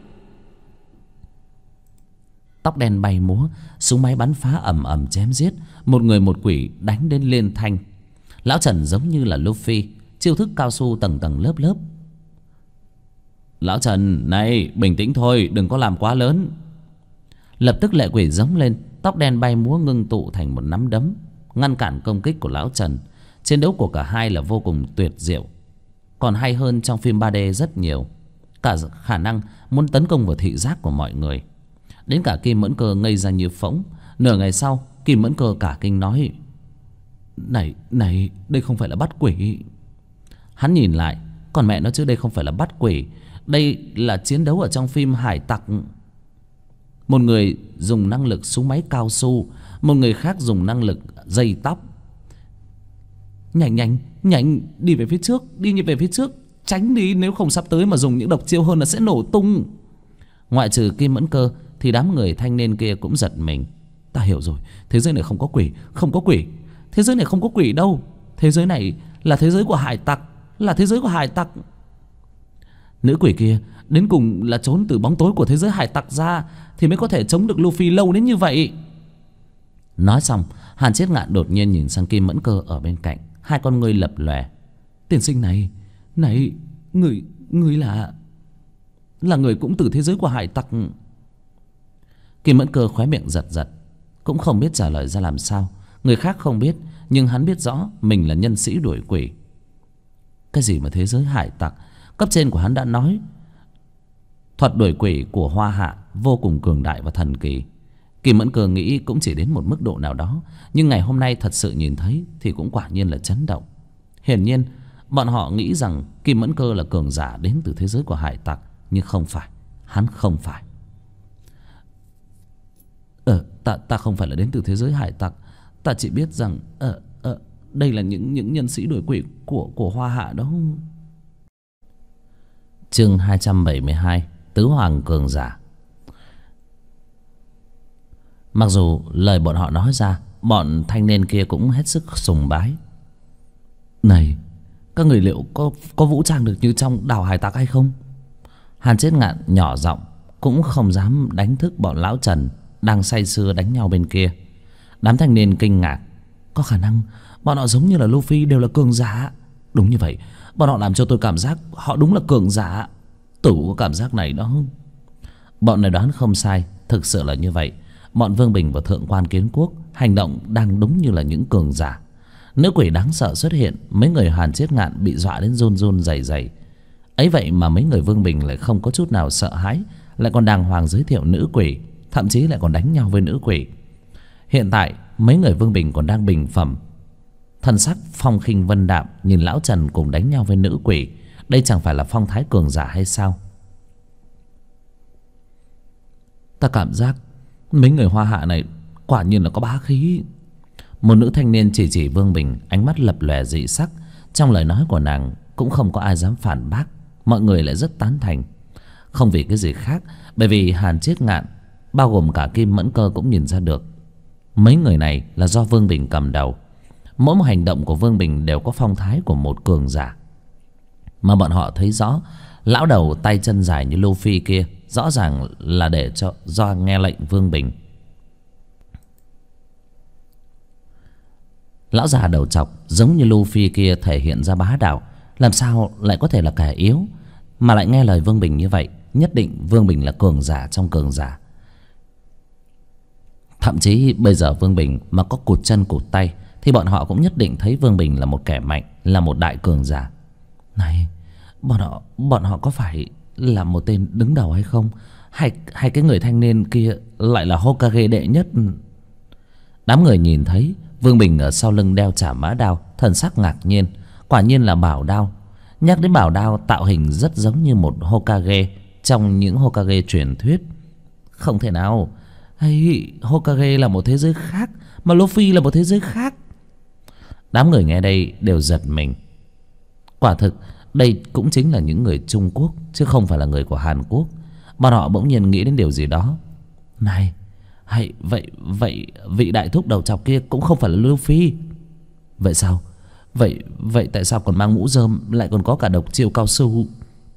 Tóc đen bay múa, súng máy bắn phá ầm ầm chém giết, một người một quỷ đánh đến liên thanh. Lão Trần giống như là Luffy, chiêu thức cao su tầng tầng lớp lớp. Lão Trần, này, bình tĩnh thôi, đừng có làm quá lớn. Lập tức lệ quỷ giống lên, tóc đen bay múa ngưng tụ thành một nắm đấm, ngăn cản công kích của lão Trần. Chiến đấu của cả hai là vô cùng tuyệt diệu, còn hay hơn trong phim 3D rất nhiều. Cả khả năng muốn tấn công vào thị giác của mọi người. Đến cả Kim Mẫn Cơ ngây ra như phỗng. Nửa ngày sau, Kim Mẫn Cơ cả kinh nói: Này, đây không phải là bắt quỷ. Hắn nhìn lại, còn mẹ nó chứ, đây không phải là bắt quỷ, đây là chiến đấu ở trong phim hải tặc. Một người dùng năng lực súng máy cao su, một người khác dùng năng lực dây tóc. Nhanh, đi về phía trước, đi về phía trước, tránh đi, nếu không sắp tới mà dùng những độc chiêu hơn là sẽ nổ tung. Ngoại trừ Kim Mẫn Cơ thì đám người thanh niên kia cũng giật mình. Ta hiểu rồi, thế giới này không có quỷ, không có quỷ. Thế giới này không có quỷ đâu, thế giới này là thế giới của hải tặc, là thế giới của hải tặc. Nữ quỷ kia đến cùng là trốn từ bóng tối của thế giới hải tặc ra thì mới có thể chống được Luffy lâu đến như vậy. Nói xong, Hàn Chết Ngạn đột nhiên nhìn sang Kim Mẫn Cơ ở bên cạnh, hai con ngươi lập lòe. Tiên sinh này, người là người cũng từ thế giới của hải tặc. Kim Mẫn Cơ khóe miệng giật giật, cũng không biết trả lời ra làm sao. Người khác không biết, nhưng hắn biết rõ mình là nhân sĩ đuổi quỷ. Cái gì mà thế giới hải tặc? Cấp trên của hắn đã nói thuật đuổi quỷ của Hoa Hạ vô cùng cường đại và thần kỳ. Kim Mẫn Cơ nghĩ cũng chỉ đến một mức độ nào đó, nhưng ngày hôm nay thật sự nhìn thấy thì cũng quả nhiên là chấn động. Hiển nhiên bọn họ nghĩ rằng Kim Mẫn Cơ là cường giả đến từ thế giới của hải tặc, nhưng không phải, hắn không phải. Ta không phải là đến từ thế giới hải tặc. Ta chỉ biết rằng đây là những nhân sĩ đuổi quỷ của Hoa Hạ đó. Chương 272, Tứ Hoàng cường giả. Mặc dù lời bọn họ nói ra, bọn thanh niên kia cũng hết sức sùng bái. Này, các người liệu có vũ trang được như trong đảo hải tặc hay không? Hàn Chết Ngạn nhỏ giọng, cũng không dám đánh thức bọn lão Trần đang say sưa đánh nhau bên kia. Đám thanh niên kinh ngạc. Có khả năng bọn họ giống như là Luffy, đều là cường giả. Đúng như vậy, bọn họ làm cho tôi cảm giác họ đúng là cường giả. Tử có cảm giác này đó. Bọn này đoán không sai, thực sự là như vậy. Bọn Vương Bình và Thượng Quan Kiến Quốc hành động đang đúng như là những cường giả. Nữ quỷ đáng sợ xuất hiện, mấy người Hàn Chết Ngạn bị dọa đến run run rẩy rẩy. Ấy vậy mà mấy người Vương Bình lại không có chút nào sợ hãi, lại còn đàng hoàng giới thiệu nữ quỷ, thậm chí lại còn đánh nhau với nữ quỷ. Hiện tại mấy người Vương Bình còn đang bình phẩm, thần sắc phong khinh vân đạm, nhìn lão Trần cùng đánh nhau với nữ quỷ. Đây chẳng phải là phong thái cường giả hay sao? Ta cảm giác mấy người Hoa Hạ này quả nhiên là có bá khí. Một nữ thanh niên chỉ Vương Bình, ánh mắt lập lòe dị sắc. Trong lời nói của nàng cũng không có ai dám phản bác, mọi người lại rất tán thành. Không vì cái gì khác, bởi vì Hàn Chiết Ngạn bao gồm cả Kim Mẫn Cơ cũng nhìn ra được mấy người này là do Vương Bình cầm đầu. Mỗi một hành động của Vương Bình đều có phong thái của một cường giả. Mà bọn họ thấy rõ lão đầu tay chân dài như Luffy kia rõ ràng là để cho do nghe lệnh Vương Bình. Lão già đầu trọc giống như Luffy kia thể hiện ra bá đạo, làm sao lại có thể là kẻ yếu mà lại nghe lời Vương Bình như vậy? Nhất định Vương Bình là cường giả trong cường giả. Thậm chí bây giờ Vương Bình mà có cụt chân cụt tay thì bọn họ cũng nhất định thấy Vương Bình là một kẻ mạnh, là một đại cường giả. Này, bọn họ có phải là một tên đứng đầu hay không? Hay cái người thanh niên kia lại là Hokage đệ nhất? Đám người nhìn thấy Vương Bình ở sau lưng đeo chả mã đao, thần sắc ngạc nhiên. Quả nhiên là bảo đao. Nhắc đến bảo đao, tạo hình rất giống như một Hokage trong những Hokage truyền thuyết. Không thể nào. Hay Hokage là một thế giới khác, mà Luffy là một thế giới khác. Đám người nghe đây đều giật mình. Quả thực đây cũng chính là những người Trung Quốc, chứ không phải là người của Hàn Quốc. Bọn họ bỗng nhiên nghĩ đến điều gì đó. Này, hay vậy vị đại thúc đầu trọc kia cũng không phải là Luffy. Vậy sao? Vậy tại sao còn mang mũ rơm, lại còn có cả độc chiêu cao su?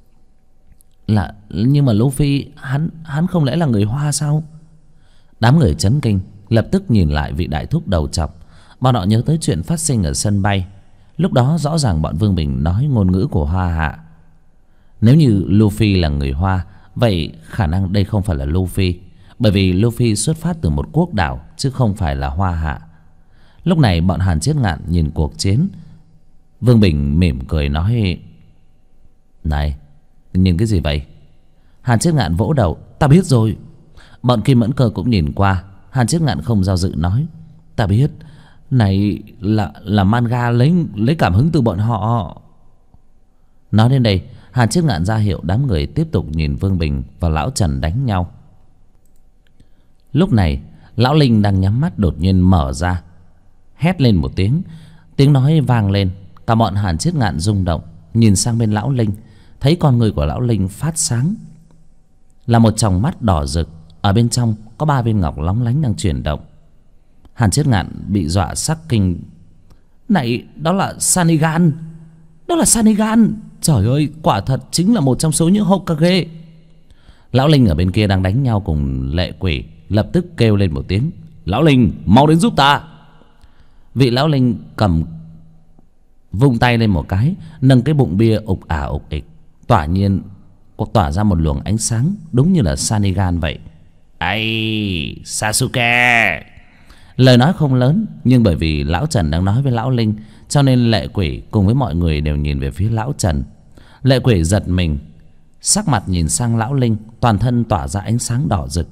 Nhưng mà Luffy hắn không lẽ là người Hoa sao? Đám người chấn kinh lập tức nhìn lại vị đại thúc đầu trọc. Bọn họ nhớ tới chuyện phát sinh ở sân bay. Lúc đó rõ ràng bọn Vương Bình nói ngôn ngữ của Hoa Hạ. Nếu như Luffy là người Hoa, vậy khả năng đây không phải là Luffy, bởi vì Luffy xuất phát từ một quốc đảo chứ không phải là Hoa Hạ. Lúc này bọn Hàn Chiết Ngạn nhìn cuộc chiến. Vương Bình mỉm cười nói: Này, nhìn cái gì vậy? Hàn Chiết Ngạn vỗ đầu: Ta biết rồi. Bọn Kim Mẫn Cơ cũng nhìn qua. Hàn Chiết Ngạn không do dự nói: Ta biết. Này là manga lấy cảm hứng từ bọn họ. Nói đến đây, Hàn Chiết Ngạn ra hiệu đám người tiếp tục nhìn Vương Bình và lão Trần đánh nhau. Lúc này lão Linh đang nhắm mắt đột nhiên mở ra, hét lên một tiếng. Tiếng nói vang lên, cả bọn Hàn Chiết Ngạn rung động, nhìn sang bên lão Linh, thấy con người của lão Linh phát sáng, là một tròng mắt đỏ rực, ở bên trong có 3 viên ngọc lóng lánh đang chuyển động. Hàn Chiết Ngạn bị dọa sắc kinh. Này, đó là Sharingan. Đó là Sharingan. Trời ơi, quả thật chính là một trong số những Hokage. Lão Linh ở bên kia đang đánh nhau cùng Lệ Quỷ, lập tức kêu lên một tiếng: Lão Linh, mau đến giúp ta. Vị lão Linh cầm vung tay lên một cái, nâng cái bụng bia ục ả ục ịch, tỏa ra một luồng ánh sáng, đúng như là Sharingan vậy. Ai, Sasuke. Lời nói không lớn, nhưng bởi vì lão Trần đang nói với lão Linh, cho nên Lệ Quỷ cùng với mọi người đều nhìn về phía lão Trần. Lệ Quỷ giật mình, sắc mặt nhìn sang lão Linh, toàn thân tỏa ra ánh sáng đỏ rực.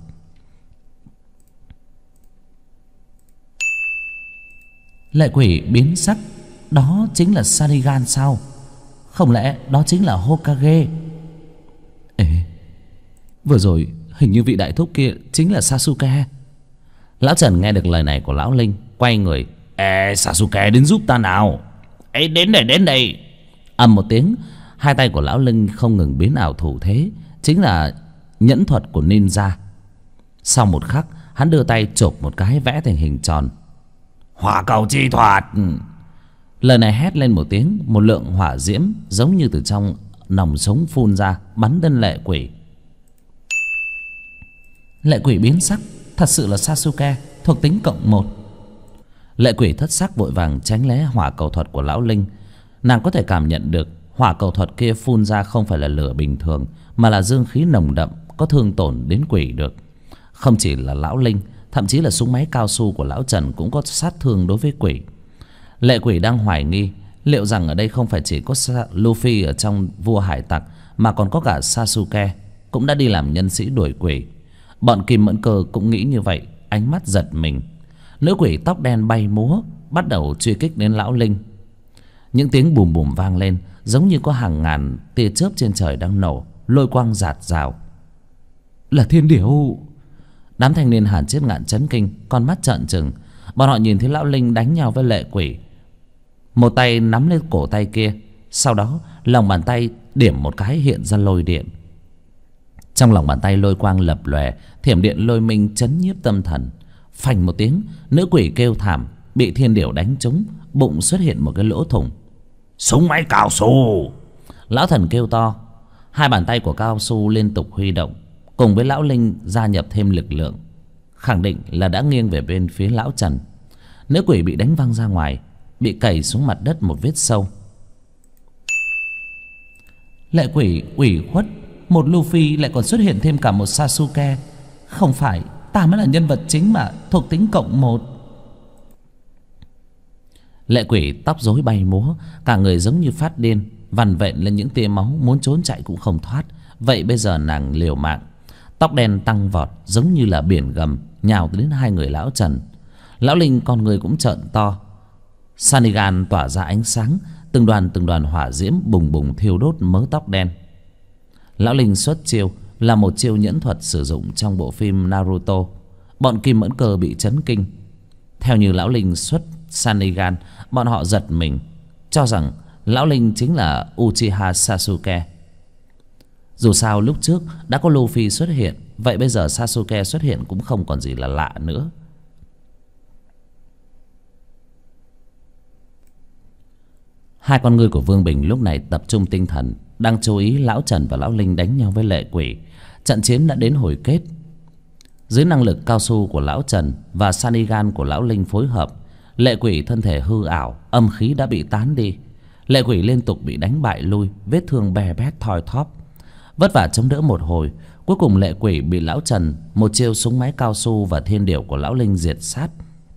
Lệ Quỷ biến sắc. Đó chính là Sharingan sao? Không lẽ đó chính là Hokage? Ê, vừa rồi hình như vị đại thúc kia chính là Sasuke. Lão Trần nghe được lời này của lão Linh, quay người: Ê, Sasuke đến giúp ta nào. Ê, đến đây. Ầm một tiếng, hai tay của lão Linh không ngừng biến ảo thủ thế, chính là nhẫn thuật của ninja. Sau một khắc, hắn đưa tay chộp một cái vẽ thành hình tròn. Hỏa cầu chi thuật. Lời này hét lên một tiếng, một lượng hỏa diễm giống như từ trong nòng súng phun ra, bắn lên Lệ Quỷ. Lệ Quỷ biến sắc, thật sự là Sasuke, thuộc tính +1. Lệ Quỷ thất sắc vội vàng tránh né hỏa cầu thuật của lão Linh. Nàng có thể cảm nhận được hỏa cầu thuật kia phun ra không phải là lửa bình thường, mà là dương khí nồng đậm, có thương tổn đến quỷ được. Không chỉ là lão Linh, thậm chí là súng máy cao su của lão Trần cũng có sát thương đối với quỷ. Lệ Quỷ đang hoài nghi liệu rằng ở đây không phải chỉ có Luffy ở trong vua hải tặc, mà còn có cả Sasuke cũng đã đi làm nhân sĩ đuổi quỷ. Bọn Kim Mẫn Cơ cũng nghĩ như vậy, ánh mắt giật mình. Nữ quỷ tóc đen bay múa, bắt đầu truy kích đến lão Linh. Những tiếng bùm bùm vang lên, giống như có hàng ngàn tia chớp trên trời đang nổ, lôi quang rạt rào. Là thiên điểu. Đám thanh niên Hàn Chiết Ngạn chấn kinh, con mắt trợn trừng. Bọn họ nhìn thấy lão Linh đánh nhau với Lệ Quỷ, một tay nắm lên cổ tay kia, sau đó lòng bàn tay điểm một cái hiện ra lôi điện. Trong lòng bàn tay lôi quang lập lòe, thiểm điện lôi minh chấn nhiếp tâm thần. Phành một tiếng, nữ quỷ kêu thảm, bị thiên điểu đánh trúng, bụng xuất hiện một cái lỗ thủng. Súng máy cao su! Lão thần kêu to. Hai bàn tay của cao su liên tục huy động, cùng với lão linh gia nhập thêm lực lượng, khẳng định là đã nghiêng về bên phía lão Trần. Nữ quỷ bị đánh văng ra ngoài, bị cày xuống mặt đất một vết sâu. Lệ quỷ ủy khuất, một Luffy lại còn xuất hiện thêm cả một Sasuke. Không phải ta mới là nhân vật chính mà, thuộc tính +1. Lệ quỷ tóc rối bay múa, cả người giống như phát điên, vằn vện lên những tia máu, muốn trốn chạy cũng không thoát. Vậy bây giờ nàng liều mạng, tóc đen tăng vọt giống như là biển gầm, nhào đến hai người lão Trần. Lão linh con người cũng trợn to, Sharingan tỏa ra ánh sáng, từng đoàn hỏa diễm bùng bùng thiêu đốt mớ tóc đen. Lão linh xuất chiêu là một chiêu nhẫn thuật sử dụng trong bộ phim Naruto. Bọn Kim Mẫn Cơ bị chấn kinh. Theo như lão linh xuất Sharingan, bọn họ giật mình, cho rằng lão linh chính là Uchiha Sasuke. Dù sao lúc trước đã có Luffy xuất hiện, vậy bây giờ Sasuke xuất hiện cũng không còn gì là lạ nữa. Hai con ngươi của Vương Bình lúc này tập trung tinh thần, đang chú ý lão Trần và lão linh đánh nhau với lệ quỷ. Trận chiến đã đến hồi kết. Dưới năng lực cao su của lão Trần và Sharingan của lão linh phối hợp, lệ quỷ thân thể hư ảo, âm khí đã bị tán đi. Lệ quỷ liên tục bị đánh bại lui, vết thương bè bét thoi thóp. Vất vả chống đỡ một hồi, cuối cùng lệ quỷ bị lão Trần một chiêu súng máy cao su và thiên điểu của lão linh diệt sát.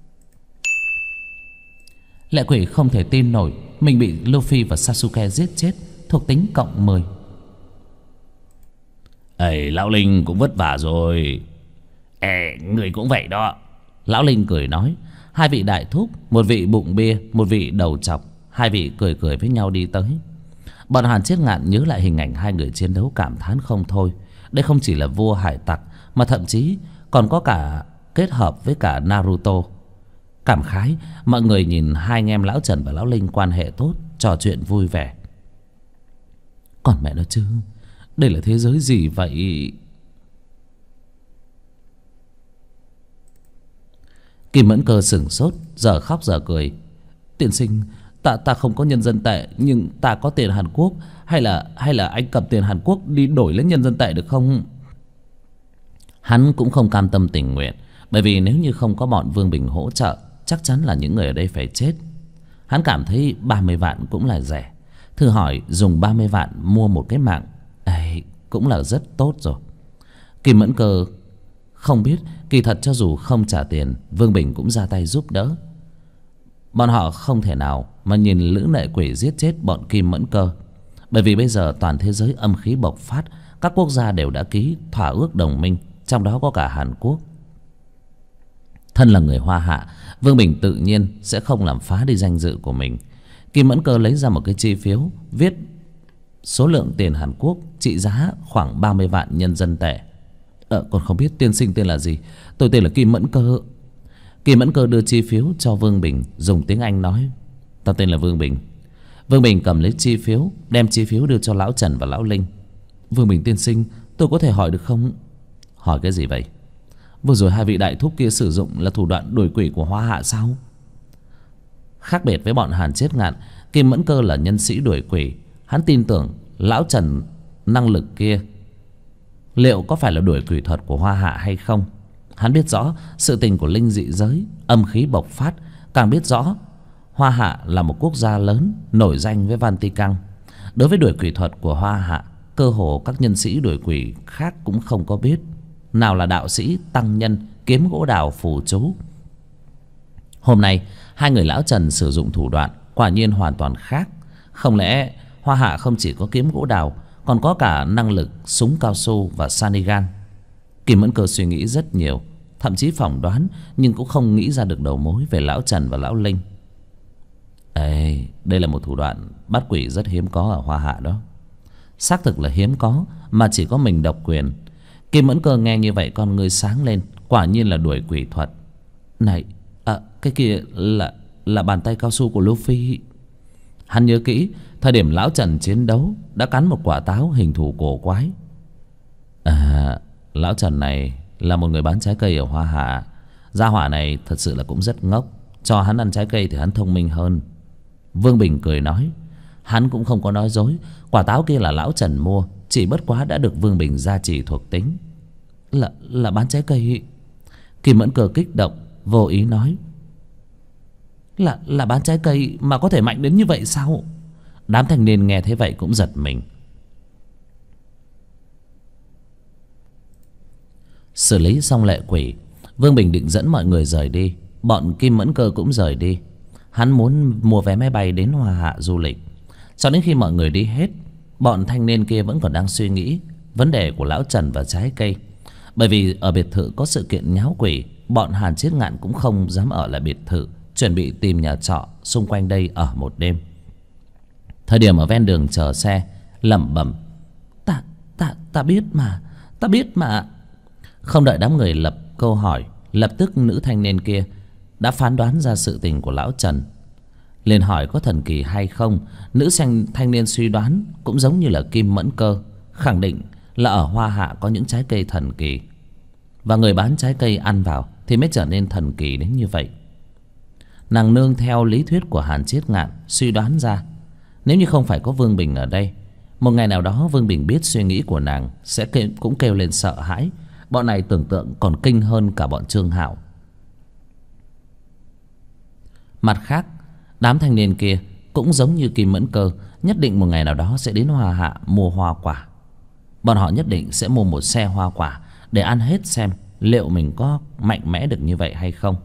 Lệ quỷ không thể tin nổi mình bị Luffy và Sasuke giết chết, thuộc tính +10. Ê, lão linh cũng vất vả rồi. Ê, người cũng vậy đó. Lão linh cười nói. Hai vị đại thúc, một vị bụng bia, một vị đầu chọc, hai vị cười cười với nhau đi tới. Bọn Hàn Triết Ngạn nhớ lại hình ảnh hai người chiến đấu cảm thán không thôi. Đây không chỉ là vua hải tặc, mà thậm chí còn có cả kết hợp với cả Naruto. Cảm khái, mọi người nhìn hai anh em lão Trần và lão linh quan hệ tốt, trò chuyện vui vẻ. Còn mẹ nó chứ, đây là thế giới gì vậy? Kim Mẫn Cơ sửng sốt, giờ khóc giờ cười. Tiên sinh, ta không có nhân dân tệ, nhưng ta có tiền Hàn Quốc. Hay là anh cầm tiền Hàn Quốc đi đổi lấy nhân dân tệ được không? Hắn cũng không cam tâm tình nguyện, bởi vì nếu như không có bọn Vương Bình hỗ trợ, chắc chắn là những người ở đây phải chết. Hắn cảm thấy 30 vạn cũng là rẻ. Thử hỏi dùng 30 vạn mua một cái mạng ấy cũng là rất tốt rồi. Kim Mẫn Cơ không biết, kỳ thật cho dù không trả tiền, Vương Bình cũng ra tay giúp đỡ. Bọn họ không thể nào mà nhìn lữ lệ quỷ giết chết bọn Kim Mẫn Cơ, bởi vì bây giờ toàn thế giới âm khí bộc phát, các quốc gia đều đã ký thỏa ước đồng minh, trong đó có cả Hàn Quốc. Thân là người Hoa Hạ, Vương Bình tự nhiên sẽ không làm phá đi danh dự của mình. Kim Mẫn Cơ lấy ra một cái chi phiếu, viết số lượng tiền Hàn Quốc trị giá khoảng 30 vạn nhân dân tệ. Còn không biết tiên sinh tên là gì? Tôi tên là Kim Mẫn Cơ. Kim Mẫn Cơ đưa chi phiếu cho Vương Bình, dùng tiếng Anh nói: "Ta tên là Vương Bình." Vương Bình cầm lấy chi phiếu, đem chi phiếu đưa cho lão Trần và lão Linh. "Vương Bình tiên sinh, tôi có thể hỏi được không?" "Hỏi cái gì vậy?" "Vừa rồi hai vị đại thúc kia sử dụng là thủ đoạn đuổi quỷ của Hoa Hạ sao?" Khác biệt với bọn Hàn Triết Ngạn, Kim Mẫn Cơ là nhân sĩ đuổi quỷ. Hắn tin tưởng lão Trần năng lực kia liệu có phải là đuổi quỷ thuật của Hoa Hạ hay không. Hắn biết rõ sự tình của linh dị giới, âm khí bộc phát, càng biết rõ Hoa Hạ là một quốc gia lớn nổi danh với Vatican. Đối với đuổi quỷ thuật của Hoa Hạ, cơ hồ các nhân sĩ đuổi quỷ khác cũng không có biết. Nào là đạo sĩ, tăng nhân, kiếm gỗ đào, phù chú. Hôm nay hai người lão Trần sử dụng thủ đoạn quả nhiên hoàn toàn khác. Không lẽ Hoa Hạ không chỉ có kiếm gỗ đào, còn có cả năng lực súng cao su và Sharingan? Kim Mẫn Cơ suy nghĩ rất nhiều, thậm chí phỏng đoán, nhưng cũng không nghĩ ra được đầu mối về lão Trần và lão Linh. Đây là một thủ đoạn bắt quỷ rất hiếm có ở Hoa Hạ đó. Xác thực là hiếm có, mà chỉ có mình độc quyền. Kim Mẫn Cơ nghe như vậy con ngươi sáng lên, quả nhiên là đuổi quỷ thuật. Này, cái kia là bàn tay cao su của Luffy. Hắn nhớ kỹ thời điểm lão Trần chiến đấu đã cắn một quả táo hình thù cổ quái. Lão Trần này là một người bán trái cây ở Hoa Hạ. Gia hỏa này thật sự là cũng rất ngốc. Cho hắn ăn trái cây thì hắn thông minh hơn. Vương Bình cười nói. Hắn cũng không có nói dối. Quả táo kia là lão Trần mua, chỉ bất quá đã được Vương Bình gia trì thuộc tính. Là bán trái cây? Kim Mẫn Cơ kích động vô ý nói. Là bán trái cây mà có thể mạnh đến như vậy sao? Đám thanh niên nghe thế vậy cũng giật mình. Xử lý xong lệ quỷ, Vương Bình định dẫn mọi người rời đi. Bọn Kim Mẫn Cơ cũng rời đi. Hắn muốn mua vé máy bay đến Hoa Hạ du lịch. Cho đến khi mọi người đi hết, bọn thanh niên kia vẫn còn đang suy nghĩ vấn đề của lão Trần và trái cây. Bởi vì ở biệt thự có sự kiện nháo quỷ, bọn Hàn Chiết Ngạn cũng không dám ở lại biệt thự, chuẩn bị tìm nhà trọ xung quanh đây ở một đêm. Thời điểm ở ven đường chờ xe, lẩm bẩm. Ta biết mà. Không đợi đám người lập câu hỏi, lập tức nữ thanh niên kia đã phán đoán ra sự tình của lão Trần. Liền hỏi có thần kỳ hay không. Nữ thanh niên suy đoán cũng giống như là Kim Mẫn Cơ, khẳng định là ở Hoa Hạ có những trái cây thần kỳ, và người bán trái cây ăn vào thì mới trở nên thần kỳ đến như vậy. Nàng nương theo lý thuyết của Hàn Chiết Ngạn suy đoán ra, nếu như không phải có Vương Bình ở đây, một ngày nào đó Vương Bình biết suy nghĩ của nàng sẽ cũng kêu lên sợ hãi. Bọn này tưởng tượng còn kinh hơn cả bọn Trương Hạo. Mặt khác, đám thanh niên kia cũng giống như Kim Mẫn Cơ, nhất định một ngày nào đó sẽ đến Hoa Hạ mua hoa quả. Bọn họ nhất định sẽ mua một xe hoa quả để ăn hết xem liệu mình có mạnh mẽ được như vậy hay không.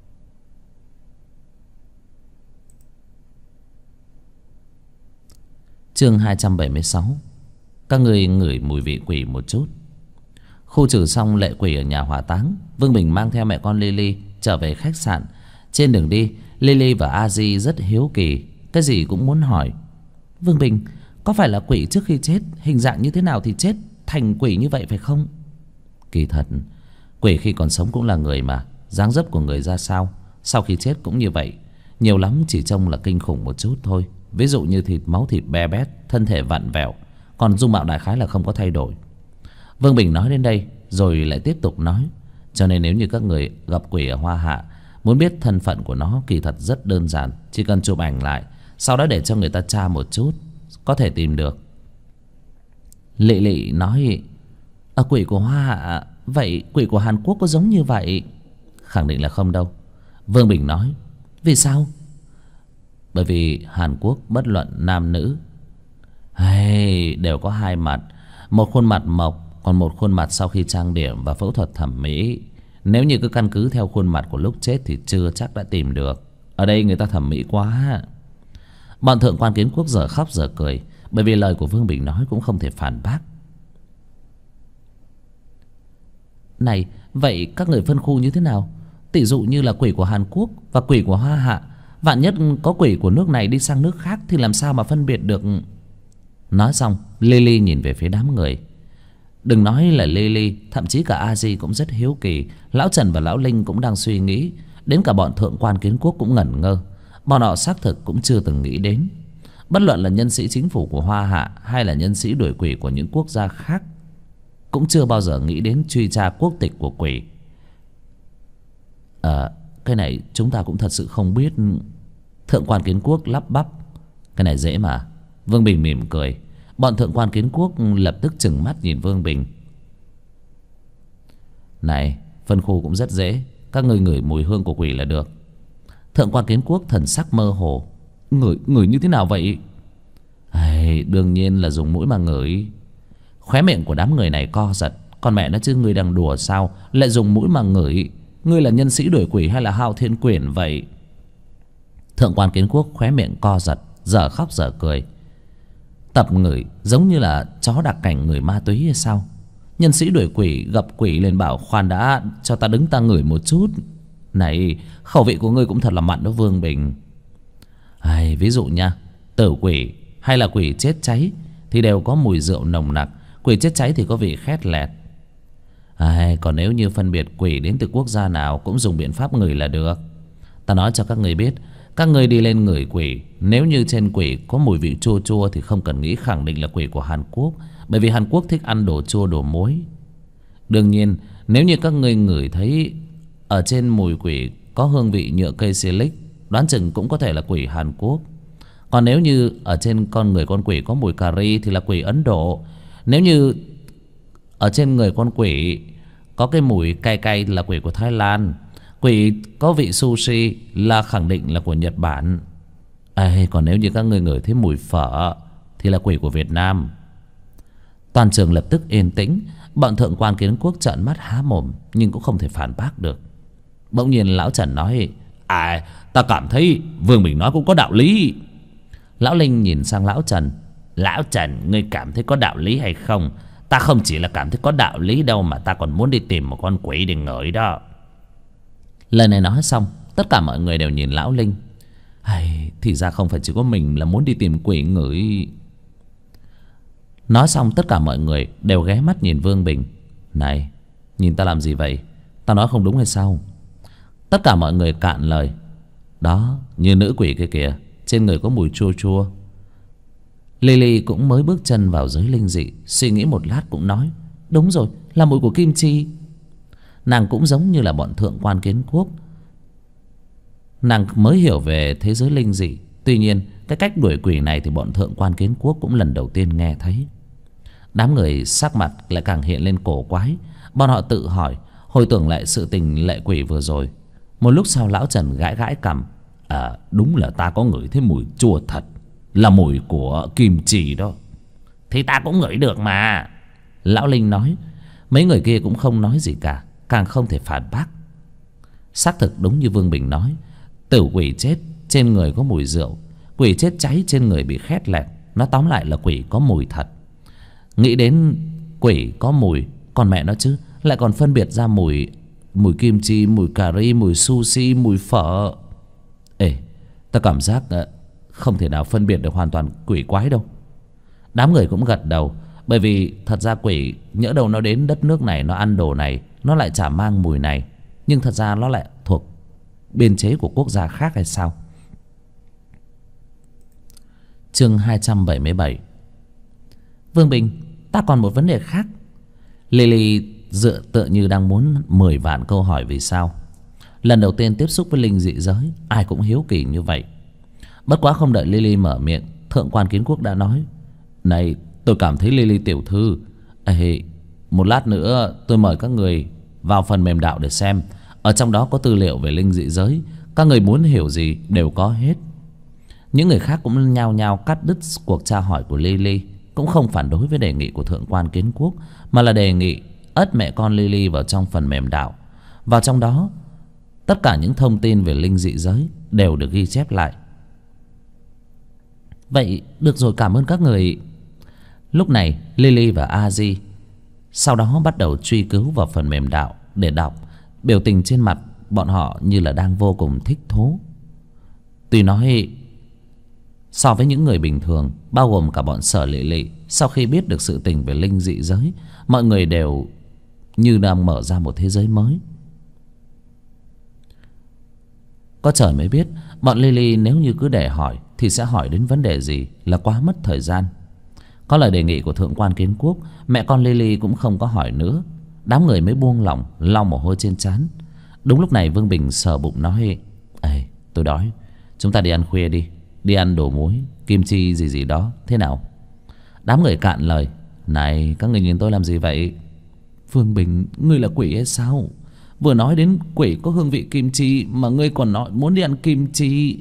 Chương 276. Các người ngửi mùi vị quỷ một chút. Khu trừ xong lệ quỷ ở nhà hỏa táng, Vương Bình mang theo mẹ con Lily trở về khách sạn. Trên đường đi, Lily và A Di rất hiếu kỳ, cái gì cũng muốn hỏi. Vương Bình, có phải là quỷ trước khi chết hình dạng như thế nào thì chết thành quỷ như vậy phải không? Kỳ thật, quỷ khi còn sống cũng là người mà. Dáng dấp của người ra sao, sau khi chết cũng như vậy. Nhiều lắm chỉ trông là kinh khủng một chút thôi. Ví dụ như máu thịt be bét, thân thể vặn vẹo, còn dung mạo đại khái là không có thay đổi. Vương Bình nói đến đây rồi lại tiếp tục nói. Cho nên nếu như các người gặp quỷ ở Hoa Hạ, muốn biết thân phận của nó kỳ thật rất đơn giản. Chỉ cần chụp ảnh lại, sau đó để cho người ta tra một chút, có thể tìm được. Lị Lị nói. Quỷ của Hoa Hạ, vậy quỷ của Hàn Quốc có giống như vậy? Khẳng định là không đâu. Vương Bình nói. Vì sao? Bởi vì Hàn Quốc bất luận nam nữ đều có hai mặt. Một khuôn mặt mộc, còn một khuôn mặt sau khi trang điểm và phẫu thuật thẩm mỹ. Nếu như cứ căn cứ theo khuôn mặt của lúc chết thì chưa chắc đã tìm được. Ở đây người ta thẩm mỹ quá. Bọn thượng quan Kiến Quốc giờ khóc giờ cười, bởi vì lời của Vương Bình nói cũng không thể phản bác. Này, vậy các người phân khu như thế nào? Tỷ dụ như là quỷ của Hàn Quốc và quỷ của Hoa Hạ, vạn nhất có quỷ của nước này đi sang nước khác thì làm sao mà phân biệt được? Nói xong, Lily nhìn về phía đám người. Đừng nói là Lily, thậm chí cả A-di cũng rất hiếu kỳ. Lão Trần và Lão Linh cũng đang suy nghĩ. Đến cả bọn thượng quan Kiến Quốc cũng ngẩn ngơ. Bọn họ xác thực cũng chưa từng nghĩ đến. Bất luận là nhân sĩ chính phủ của Hoa Hạ hay là nhân sĩ đuổi quỷ của những quốc gia khác, cũng chưa bao giờ nghĩ đến truy tra quốc tịch của quỷ. Cái này chúng ta cũng thật sự không biết. Thượng quan Kiến Quốc lắp bắp. Cái này dễ mà. Vương Bình mỉm cười. Bọn thượng quan Kiến Quốc lập tức trừng mắt nhìn Vương Bình. Này, phân khu cũng rất dễ. Các người ngửi mùi hương của quỷ là được. Thượng quan Kiến Quốc thần sắc mơ hồ. Ngửi như thế nào vậy? Đương nhiên là dùng mũi mà ngửi. Khóe miệng của đám người này co giật. Còn mẹ nó chứ, ngươi đang đùa sao? Lại dùng mũi mà ngửi? Ngươi là nhân sĩ đuổi quỷ hay là Hao Thiên Quyển vậy? Thượng quan Kiến Quốc khóe miệng co giật, dở khóc dở cười. Tập ngửi giống như là chó đặc cảnh ngửi ma túy hay sao? Nhân sĩ đuổi quỷ gặp quỷ liền bảo khoan đã, cho ta đứng ta ngửi một chút. Này, khẩu vị của ngươi cũng thật là mặn đó Vương Bình. Ví dụ nha, tử quỷ hay là quỷ chết cháy thì đều có mùi rượu nồng nặc. Quỷ chết cháy thì có vị khét lẹt. Còn nếu như phân biệt quỷ đến từ quốc gia nào cũng dùng biện pháp ngửi là được. Ta nói cho các người biết, các người đi lên ngửi quỷ, nếu như trên quỷ có mùi vị chua chua thì không cần nghĩ khẳng định là quỷ của Hàn Quốc. Bởi vì Hàn Quốc thích ăn đồ chua đồ muối. Đương nhiên nếu như các ngươi ngửi thấy ở trên mùi quỷ có hương vị nhựa cây silic, đoán chừng cũng có thể là quỷ Hàn Quốc. Còn nếu như ở trên con người con quỷ có mùi cà ri thì là quỷ Ấn Độ. Nếu như ở trên người con quỷ có cái mùi cay cay là quỷ của Thái Lan. Quỷ có vị sushi là khẳng định là của Nhật Bản. Còn nếu như các ngươi ngửi thấy mùi phở thì là quỷ của Việt Nam. Toàn trường lập tức yên tĩnh. Bọn thượng quan Kiến Quốc trợn mắt há mồm nhưng cũng không thể phản bác được. Bỗng nhiên lão Trần nói: ta cảm thấy Vương Bình nói cũng có đạo lý. Lão Linh nhìn sang lão Trần: Lão Trần, ngươi cảm thấy có đạo lý hay không? Ta không chỉ là cảm thấy có đạo lý đâu, mà ta còn muốn đi tìm một con quỷ để ngửi đó. Lời này nói xong, tất cả mọi người đều nhìn lão Linh. Thì ra không phải chỉ có mình là muốn đi tìm quỷ ngửi. Nói xong tất cả mọi người đều ghé mắt nhìn Vương Bình. Này, nhìn ta làm gì vậy? Ta nói không đúng hay sao? Tất cả mọi người cạn lời. Đó, như nữ quỷ kia kìa, trên người có mùi chua chua. Lily cũng mới bước chân vào giới linh dị, suy nghĩ một lát cũng nói: Đúng rồi, là mùi của kim chi. Nàng cũng giống như là bọn thượng quan Kiến Quốc, nàng mới hiểu về thế giới linh dị. Tuy nhiên cái cách đuổi quỷ này thì bọn thượng quan Kiến Quốc cũng lần đầu tiên nghe thấy. Đám người sắc mặt lại càng hiện lên cổ quái. Bọn họ tự hỏi, hồi tưởng lại sự tình lệ quỷ vừa rồi. Một lúc sau lão Trần gãi gãi cằm: Đúng là ta có ngửi thấy mùi chua thật, là mùi của kim chỉ đó. Thì ta cũng ngửi được mà, lão Linh nói. Mấy người kia cũng không nói gì cả, càng không thể phản bác. Xác thực đúng như Vương Bình nói, tử quỷ chết trên người có mùi rượu, quỷ chết cháy trên người bị khét lẹt. Nó tóm lại là quỷ có mùi thật. Nghĩ đến quỷ có mùi, còn mẹ nó chứ, lại còn phân biệt ra mùi kim chi, mùi cà ri, mùi sushi, mùi phở. Ta cảm giác không thể nào phân biệt được hoàn toàn quỷ quái đâu. Đám người cũng gật đầu. Bởi vì thật ra quỷ nhỡ đâu nó đến đất nước này, nó ăn đồ này, nó lại chả mang mùi này, nhưng thật ra nó lại thuộc biên chế của quốc gia khác hay sao? Chương 277. Vương Bình, ta còn một vấn đề khác. Lily dựa tựa như đang muốn 10 vạn câu hỏi vì sao. Lần đầu tiên tiếp xúc với linh dị giới, ai cũng hiếu kỳ như vậy. Bất quá không đợi Lily mở miệng, thượng quan Kiến Quốc đã nói: Này, tôi cảm thấy Lily tiểu thư, một lát nữa tôi mời các người vào phần mềm đạo để xem. Ở trong đó có tư liệu về linh dị giới, các người muốn hiểu gì đều có hết. Những người khác cũng nhao nhao cắt đứt cuộc tra hỏi của Lily, cũng không phản đối với đề nghị của thượng quan Kiến Quốc, mà là đề nghị ất mẹ con Lily vào trong phần mềm đạo. Vào trong đó tất cả những thông tin về linh dị giới đều được ghi chép lại. Vậy được rồi, cảm ơn các người. Lúc này Lily và Aji sau đó bắt đầu truy cứu vào phần mềm đạo để đọc. Biểu tình trên mặt bọn họ như là đang vô cùng thích thú. Tuy nói so với những người bình thường, bao gồm cả bọn Sở Lệ Lệ, sau khi biết được sự tình về linh dị giới, mọi người đều như đang mở ra một thế giới mới. Có trời mới biết bọn Lily nếu như cứ để hỏi thì sẽ hỏi đến vấn đề gì là quá mất thời gian. Có lời đề nghị của thượng quan Kiến Quốc, mẹ con Lily cũng không có hỏi nữa. Đám người mới buông lỏng, lau mồ hôi trên trán. Đúng lúc này Vương Bình sờ bụng nói: tôi đói, chúng ta đi ăn khuya đi. Đi ăn đồ muối, kim chi gì gì đó, thế nào? Đám người cạn lời: Này, các người nhìn tôi làm gì vậy? Vương Bình, ngươi là quỷ hay sao? Vừa nói đến quỷ có hương vị kim chi mà ngươi còn nói muốn đi ăn kim chi.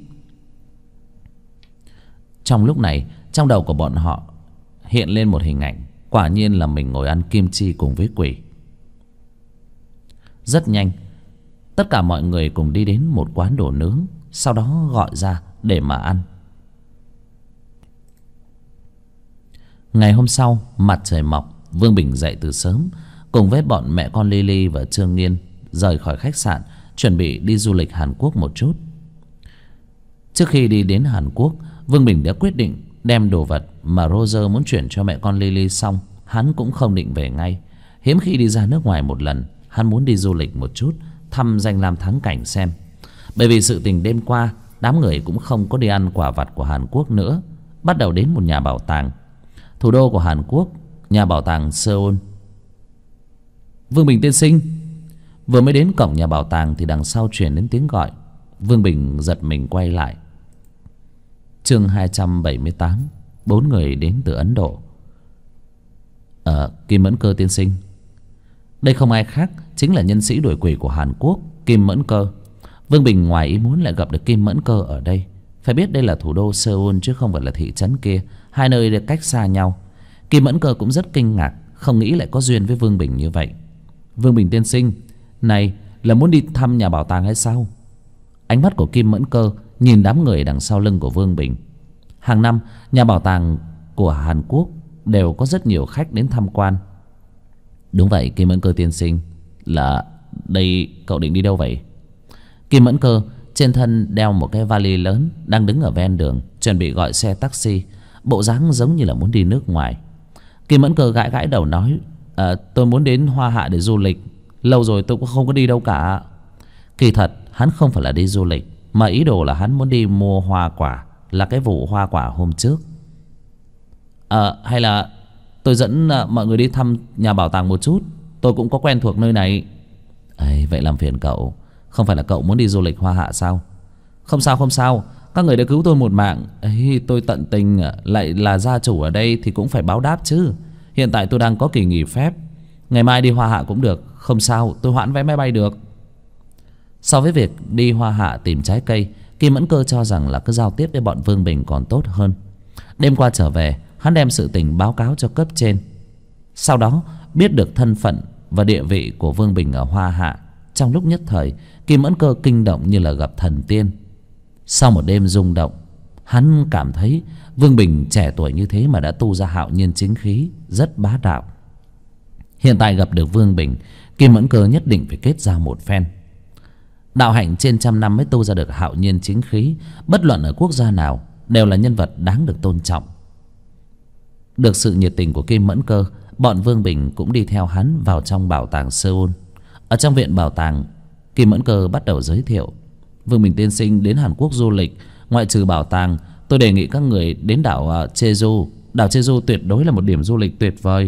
Trong lúc này, trong đầu của bọn họ hiện lên một hình ảnh. Quả nhiên là mình ngồi ăn kim chi cùng với quỷ. Rất nhanh, tất cả mọi người cùng đi đến một quán đồ nướng, sau đó gọi ra để mà ăn. Ngày hôm sau, mặt trời mọc, Vương Bình dậy từ sớm, cùng với bọn mẹ con Lily và Trương Nghiên rời khỏi khách sạn, chuẩn bị đi du lịch Hàn Quốc một chút. Trước khi đi đến Hàn Quốc, Vương Bình đã quyết định đem đồ vật mà Roger muốn chuyển cho mẹ con Lily xong, hắn cũng không định về ngay. Hiếm khi đi ra nước ngoài một lần, hắn muốn đi du lịch một chút, thăm danh lam thắng cảnh xem. Bởi vì sự tình đêm qua, đám người cũng không có đi ăn quà vặt của Hàn Quốc nữa, bắt đầu đến một nhà bảo tàng. Thủ đô của Hàn Quốc, nhà bảo tàng Seoul. Vương Bình tiên sinh. Vừa mới đến cổng nhà bảo tàng thì đằng sau truyền đến tiếng gọi. Vương Bình giật mình quay lại. Chương 278. 4 người đến từ Ấn Độ. Kim Mẫn Cơ tiên sinh. Đây không ai khác, chính là nhân sĩ đuổi quỷ của Hàn Quốc, Kim Mẫn Cơ. Vương Bình ngoài ý muốn lại gặp được Kim Mẫn Cơ ở đây. Phải biết đây là thủ đô Seoul chứ không phải là thị trấn kia, hai nơi được cách xa nhau. Kim Mẫn Cơ cũng rất kinh ngạc, không nghĩ lại có duyên với Vương Bình như vậy. Vương Bình tiên sinh, này là muốn đi thăm nhà bảo tàng hay sao? Ánh mắt của Kim Mẫn Cơ nhìn đám người đằng sau lưng của Vương Bình. Hàng năm nhà bảo tàng của Hàn Quốc đều có rất nhiều khách đến tham quan. Đúng vậy Kim Mẫn Cơ tiên sinh. Là đây cậu định đi đâu vậy? Kim Mẫn Cơ trên thân đeo một cái vali lớn, đang đứng ở ven đường chuẩn bị gọi xe taxi, bộ dáng giống như là muốn đi nước ngoài. Kim Mẫn Cơ gãi gãi đầu nói, tôi muốn đến Hoa Hạ để du lịch. Lâu rồi tôi cũng không có đi đâu cả. Kỳ thật hắn không phải là đi du lịch, mà ý đồ là hắn muốn đi mua hoa quả, là cái vụ hoa quả hôm trước. Hay là tôi dẫn mọi người đi thăm nhà bảo tàng một chút, tôi cũng có quen thuộc nơi này. Vậy làm phiền cậu. Không phải là cậu muốn đi du lịch Hoa Hạ sao? Không sao không sao, các người đã cứu tôi một mạng. Tôi tận tình, lại là gia chủ ở đây thì cũng phải báo đáp chứ. Hiện tại tôi đang có kỳ nghỉ phép, ngày mai đi Hoa Hạ cũng được. Không sao, tôi hoãn vé máy bay được. So với việc đi Hoa Hạ tìm trái cây, Kim Mẫn Cơ cho rằng là cứ giao tiếp với bọn Vương Bình còn tốt hơn. Đêm qua trở về, hắn đem sự tình báo cáo cho cấp trên. Sau đó biết được thân phận và địa vị của Vương Bình ở Hoa Hạ. Trong lúc nhất thời, Kim Mẫn Cơ kinh động như là gặp thần tiên. Sau một đêm rung động, hắn cảm thấy Vương Bình trẻ tuổi như thế mà đã tu ra hạo nhiên chính khí, rất bá đạo. Hiện tại gặp được Vương Bình, Kim Mẫn Cơ nhất định phải kết giao một phen. Đạo hạnh trên trăm năm mới tu ra được hạo nhiên chính khí, bất luận ở quốc gia nào đều là nhân vật đáng được tôn trọng. Được sự nhiệt tình của Kim Mẫn Cơ, bọn Vương Bình cũng đi theo hắn vào trong bảo tàng Seoul. Ở trong viện bảo tàng, Kim Mẫn Cơ bắt đầu giới thiệu. Vương Bình tiên sinh đến Hàn Quốc du lịch, ngoại trừ bảo tàng, tôi đề nghị các người đến đảo Jeju. Đảo Jeju tuyệt đối là một điểm du lịch tuyệt vời.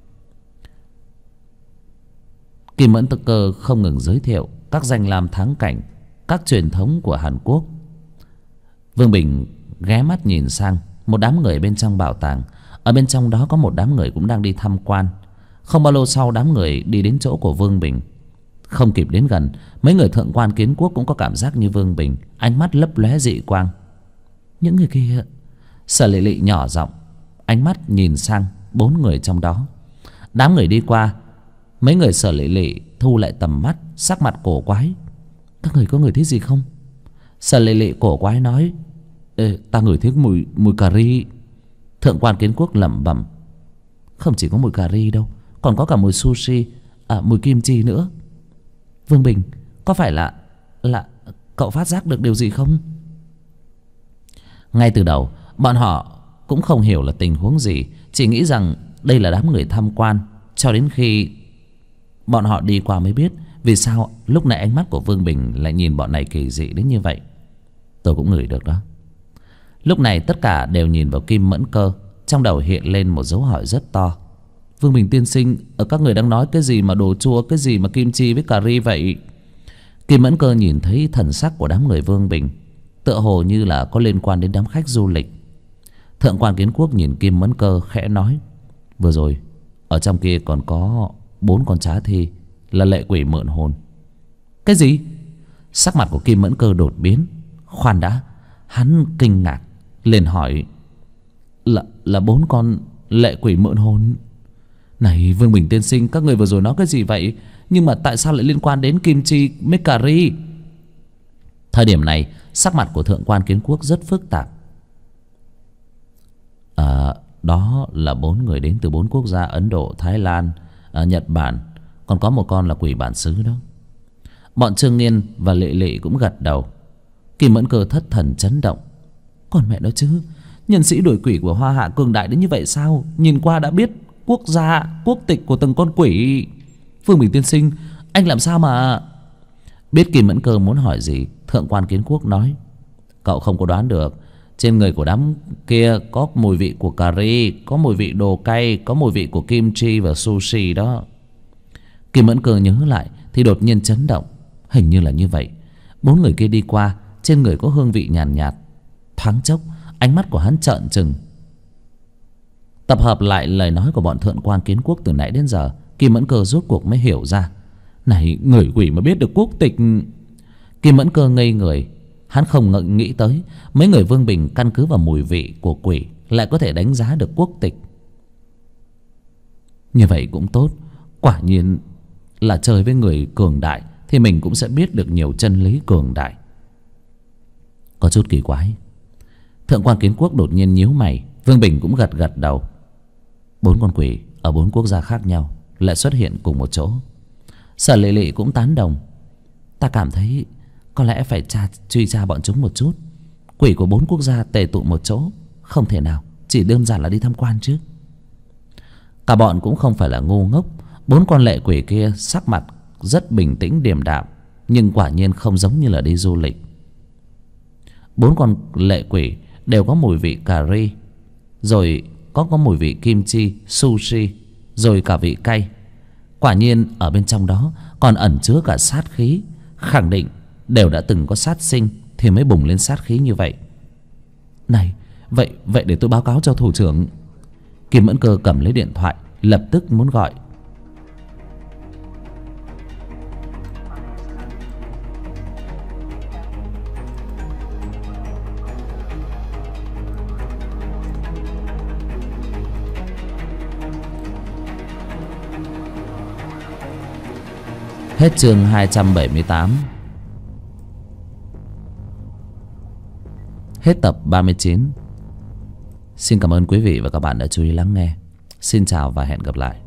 Kim Mẫn Cơ không ngừng giới thiệu các danh lam thắng cảnh, các truyền thống của Hàn Quốc. Vương Bình ghé mắt nhìn sang một đám người bên trong bảo tàng. Ở bên trong đó có một đám người cũng đang đi tham quan. Không bao lâu sau, đám người đi đến chỗ của Vương Bình. Không kịp đến gần, mấy người thượng quan kiến quốc cũng có cảm giác như Vương Bình, ánh mắt lấp lóe dị quang. Những người kia. Sở Lệ Lệ nhỏ giọng, ánh mắt nhìn sang 4 người trong đó. Đám người đi qua, mấy người Sở Lệ Lệ thu lại tầm mắt, sắc mặt cổ quái. Các người có người thấy gì không? Sở Lệ Lệ cổ quái nói, ta ngửi thấy mùi cà ri. Thượng quan kiến quốc lẩm bẩm, không chỉ có mùi cà ri đâu, còn có cả mùi sushi, mùi kim chi nữa. Vương Bình, có phải là cậu phát giác được điều gì không? Ngay từ đầu bọn họ cũng không hiểu là tình huống gì, chỉ nghĩ rằng đây là đám người tham quan. Cho đến khi bọn họ đi qua mới biết vì sao lúc này ánh mắt của Vương Bình lại nhìn bọn này kỳ dị đến như vậy. Tôi cũng ngửi được đó. Lúc này tất cả đều nhìn vào Kim Mẫn Cơ, trong đầu hiện lên một dấu hỏi rất to. Vương Bình tiên sinh, ở các người đang nói cái gì mà đồ chua, cái gì mà kim chi với cà ri vậy? Kim Mẫn Cơ nhìn thấy thần sắc của đám người Vương Bình, tựa hồ như là có liên quan đến đám khách du lịch. Thượng quan kiến quốc nhìn Kim Mẫn Cơ khẽ nói, vừa rồi ở trong kia còn có 4 con trá thi, là lệ quỷ mượn hồn. Cái gì? Sắc mặt của Kim Mẫn Cơ đột biến. Khoan đã, hắn kinh ngạc liền hỏi, là 4 con lệ quỷ mượn hồn? Này Vương Bình tiên sinh, các người vừa rồi nói cái gì vậy? Nhưng mà tại sao lại liên quan đến kim chi với cà ri? Thời điểm này sắc mặt của thượng quan kiến quốc rất phức tạp. Đó là 4 người đến từ 4 quốc gia: Ấn Độ, Thái Lan, Nhật Bản. Còn có một con là quỷ bản xứ đó. Bọn Trương Nghiên và Lệ Lệ cũng gật đầu. Kim Mẫn Cơ thất thần chấn động. Còn mẹ nó chứ, nhân sĩ đuổi quỷ của Hoa Hạ cường đại đến như vậy sao? Nhìn qua đã biết quốc gia, quốc tịch của từng con quỷ. Vương Bình tiên sinh, anh làm sao mà... Biết Kim Mẫn Cơ muốn hỏi gì, thượng quan kiến quốc nói, cậu không có đoán được. Trên người của đám kia có mùi vị của cà ri, có mùi vị đồ cay, có mùi vị của kim chi và sushi đó. Kim Mẫn Cơ nhớ lại thì đột nhiên chấn động. Hình như là như vậy. 4 người kia đi qua, trên người có hương vị nhàn nhạt. Thoáng chốc ánh mắt của hắn trợn trừng. Tập hợp lại lời nói của bọn thượng quan Kiến Quốc từ nãy đến giờ, Kim Mẫn Cơ rốt cuộc mới hiểu ra. Này, người quỷ mà biết được quốc tịch. Kim Mẫn Cơ ngây người. Hắn không nghĩ tới mấy người Vương Bình căn cứ vào mùi vị của quỷ lại có thể đánh giá được quốc tịch. Như vậy cũng tốt. Quả nhiên là chơi với người cường đại thì mình cũng sẽ biết được nhiều chân lý cường đại. Có chút kỳ quái. Thượng quan Kiến Quốc đột nhiên nhíu mày. Vương Bình cũng gật gật đầu. 4 con quỷ ở 4 quốc gia khác nhau lại xuất hiện cùng một chỗ. Sở Lệ Lệ cũng tán đồng. Ta cảm thấy có lẽ phải truy tra bọn chúng một chút. Quỷ của 4 quốc gia tề tụ một chỗ, không thể nào chỉ đơn giản là đi tham quan chứ. Cả bọn cũng không phải là ngu ngốc. 4 con lệ quỷ kia sắc mặt rất bình tĩnh điềm đạm, nhưng quả nhiên không giống như là đi du lịch. 4 con lệ quỷ đều có mùi vị cà ri, rồi có mùi vị kim chi, sushi, rồi cả vị cay. Quả nhiên ở bên trong đó còn ẩn chứa cả sát khí. Khẳng định đều đã từng có sát sinh thì mới bùng lên sát khí như vậy. Này, vậy để tôi báo cáo cho thủ trưởng. Kim Mẫn Cơ cầm lấy điện thoại, lập tức muốn gọi. Hết chương 278. Hết tập 39. Xin cảm ơn quý vị và các bạn đã chú ý lắng nghe. Xin chào và hẹn gặp lại.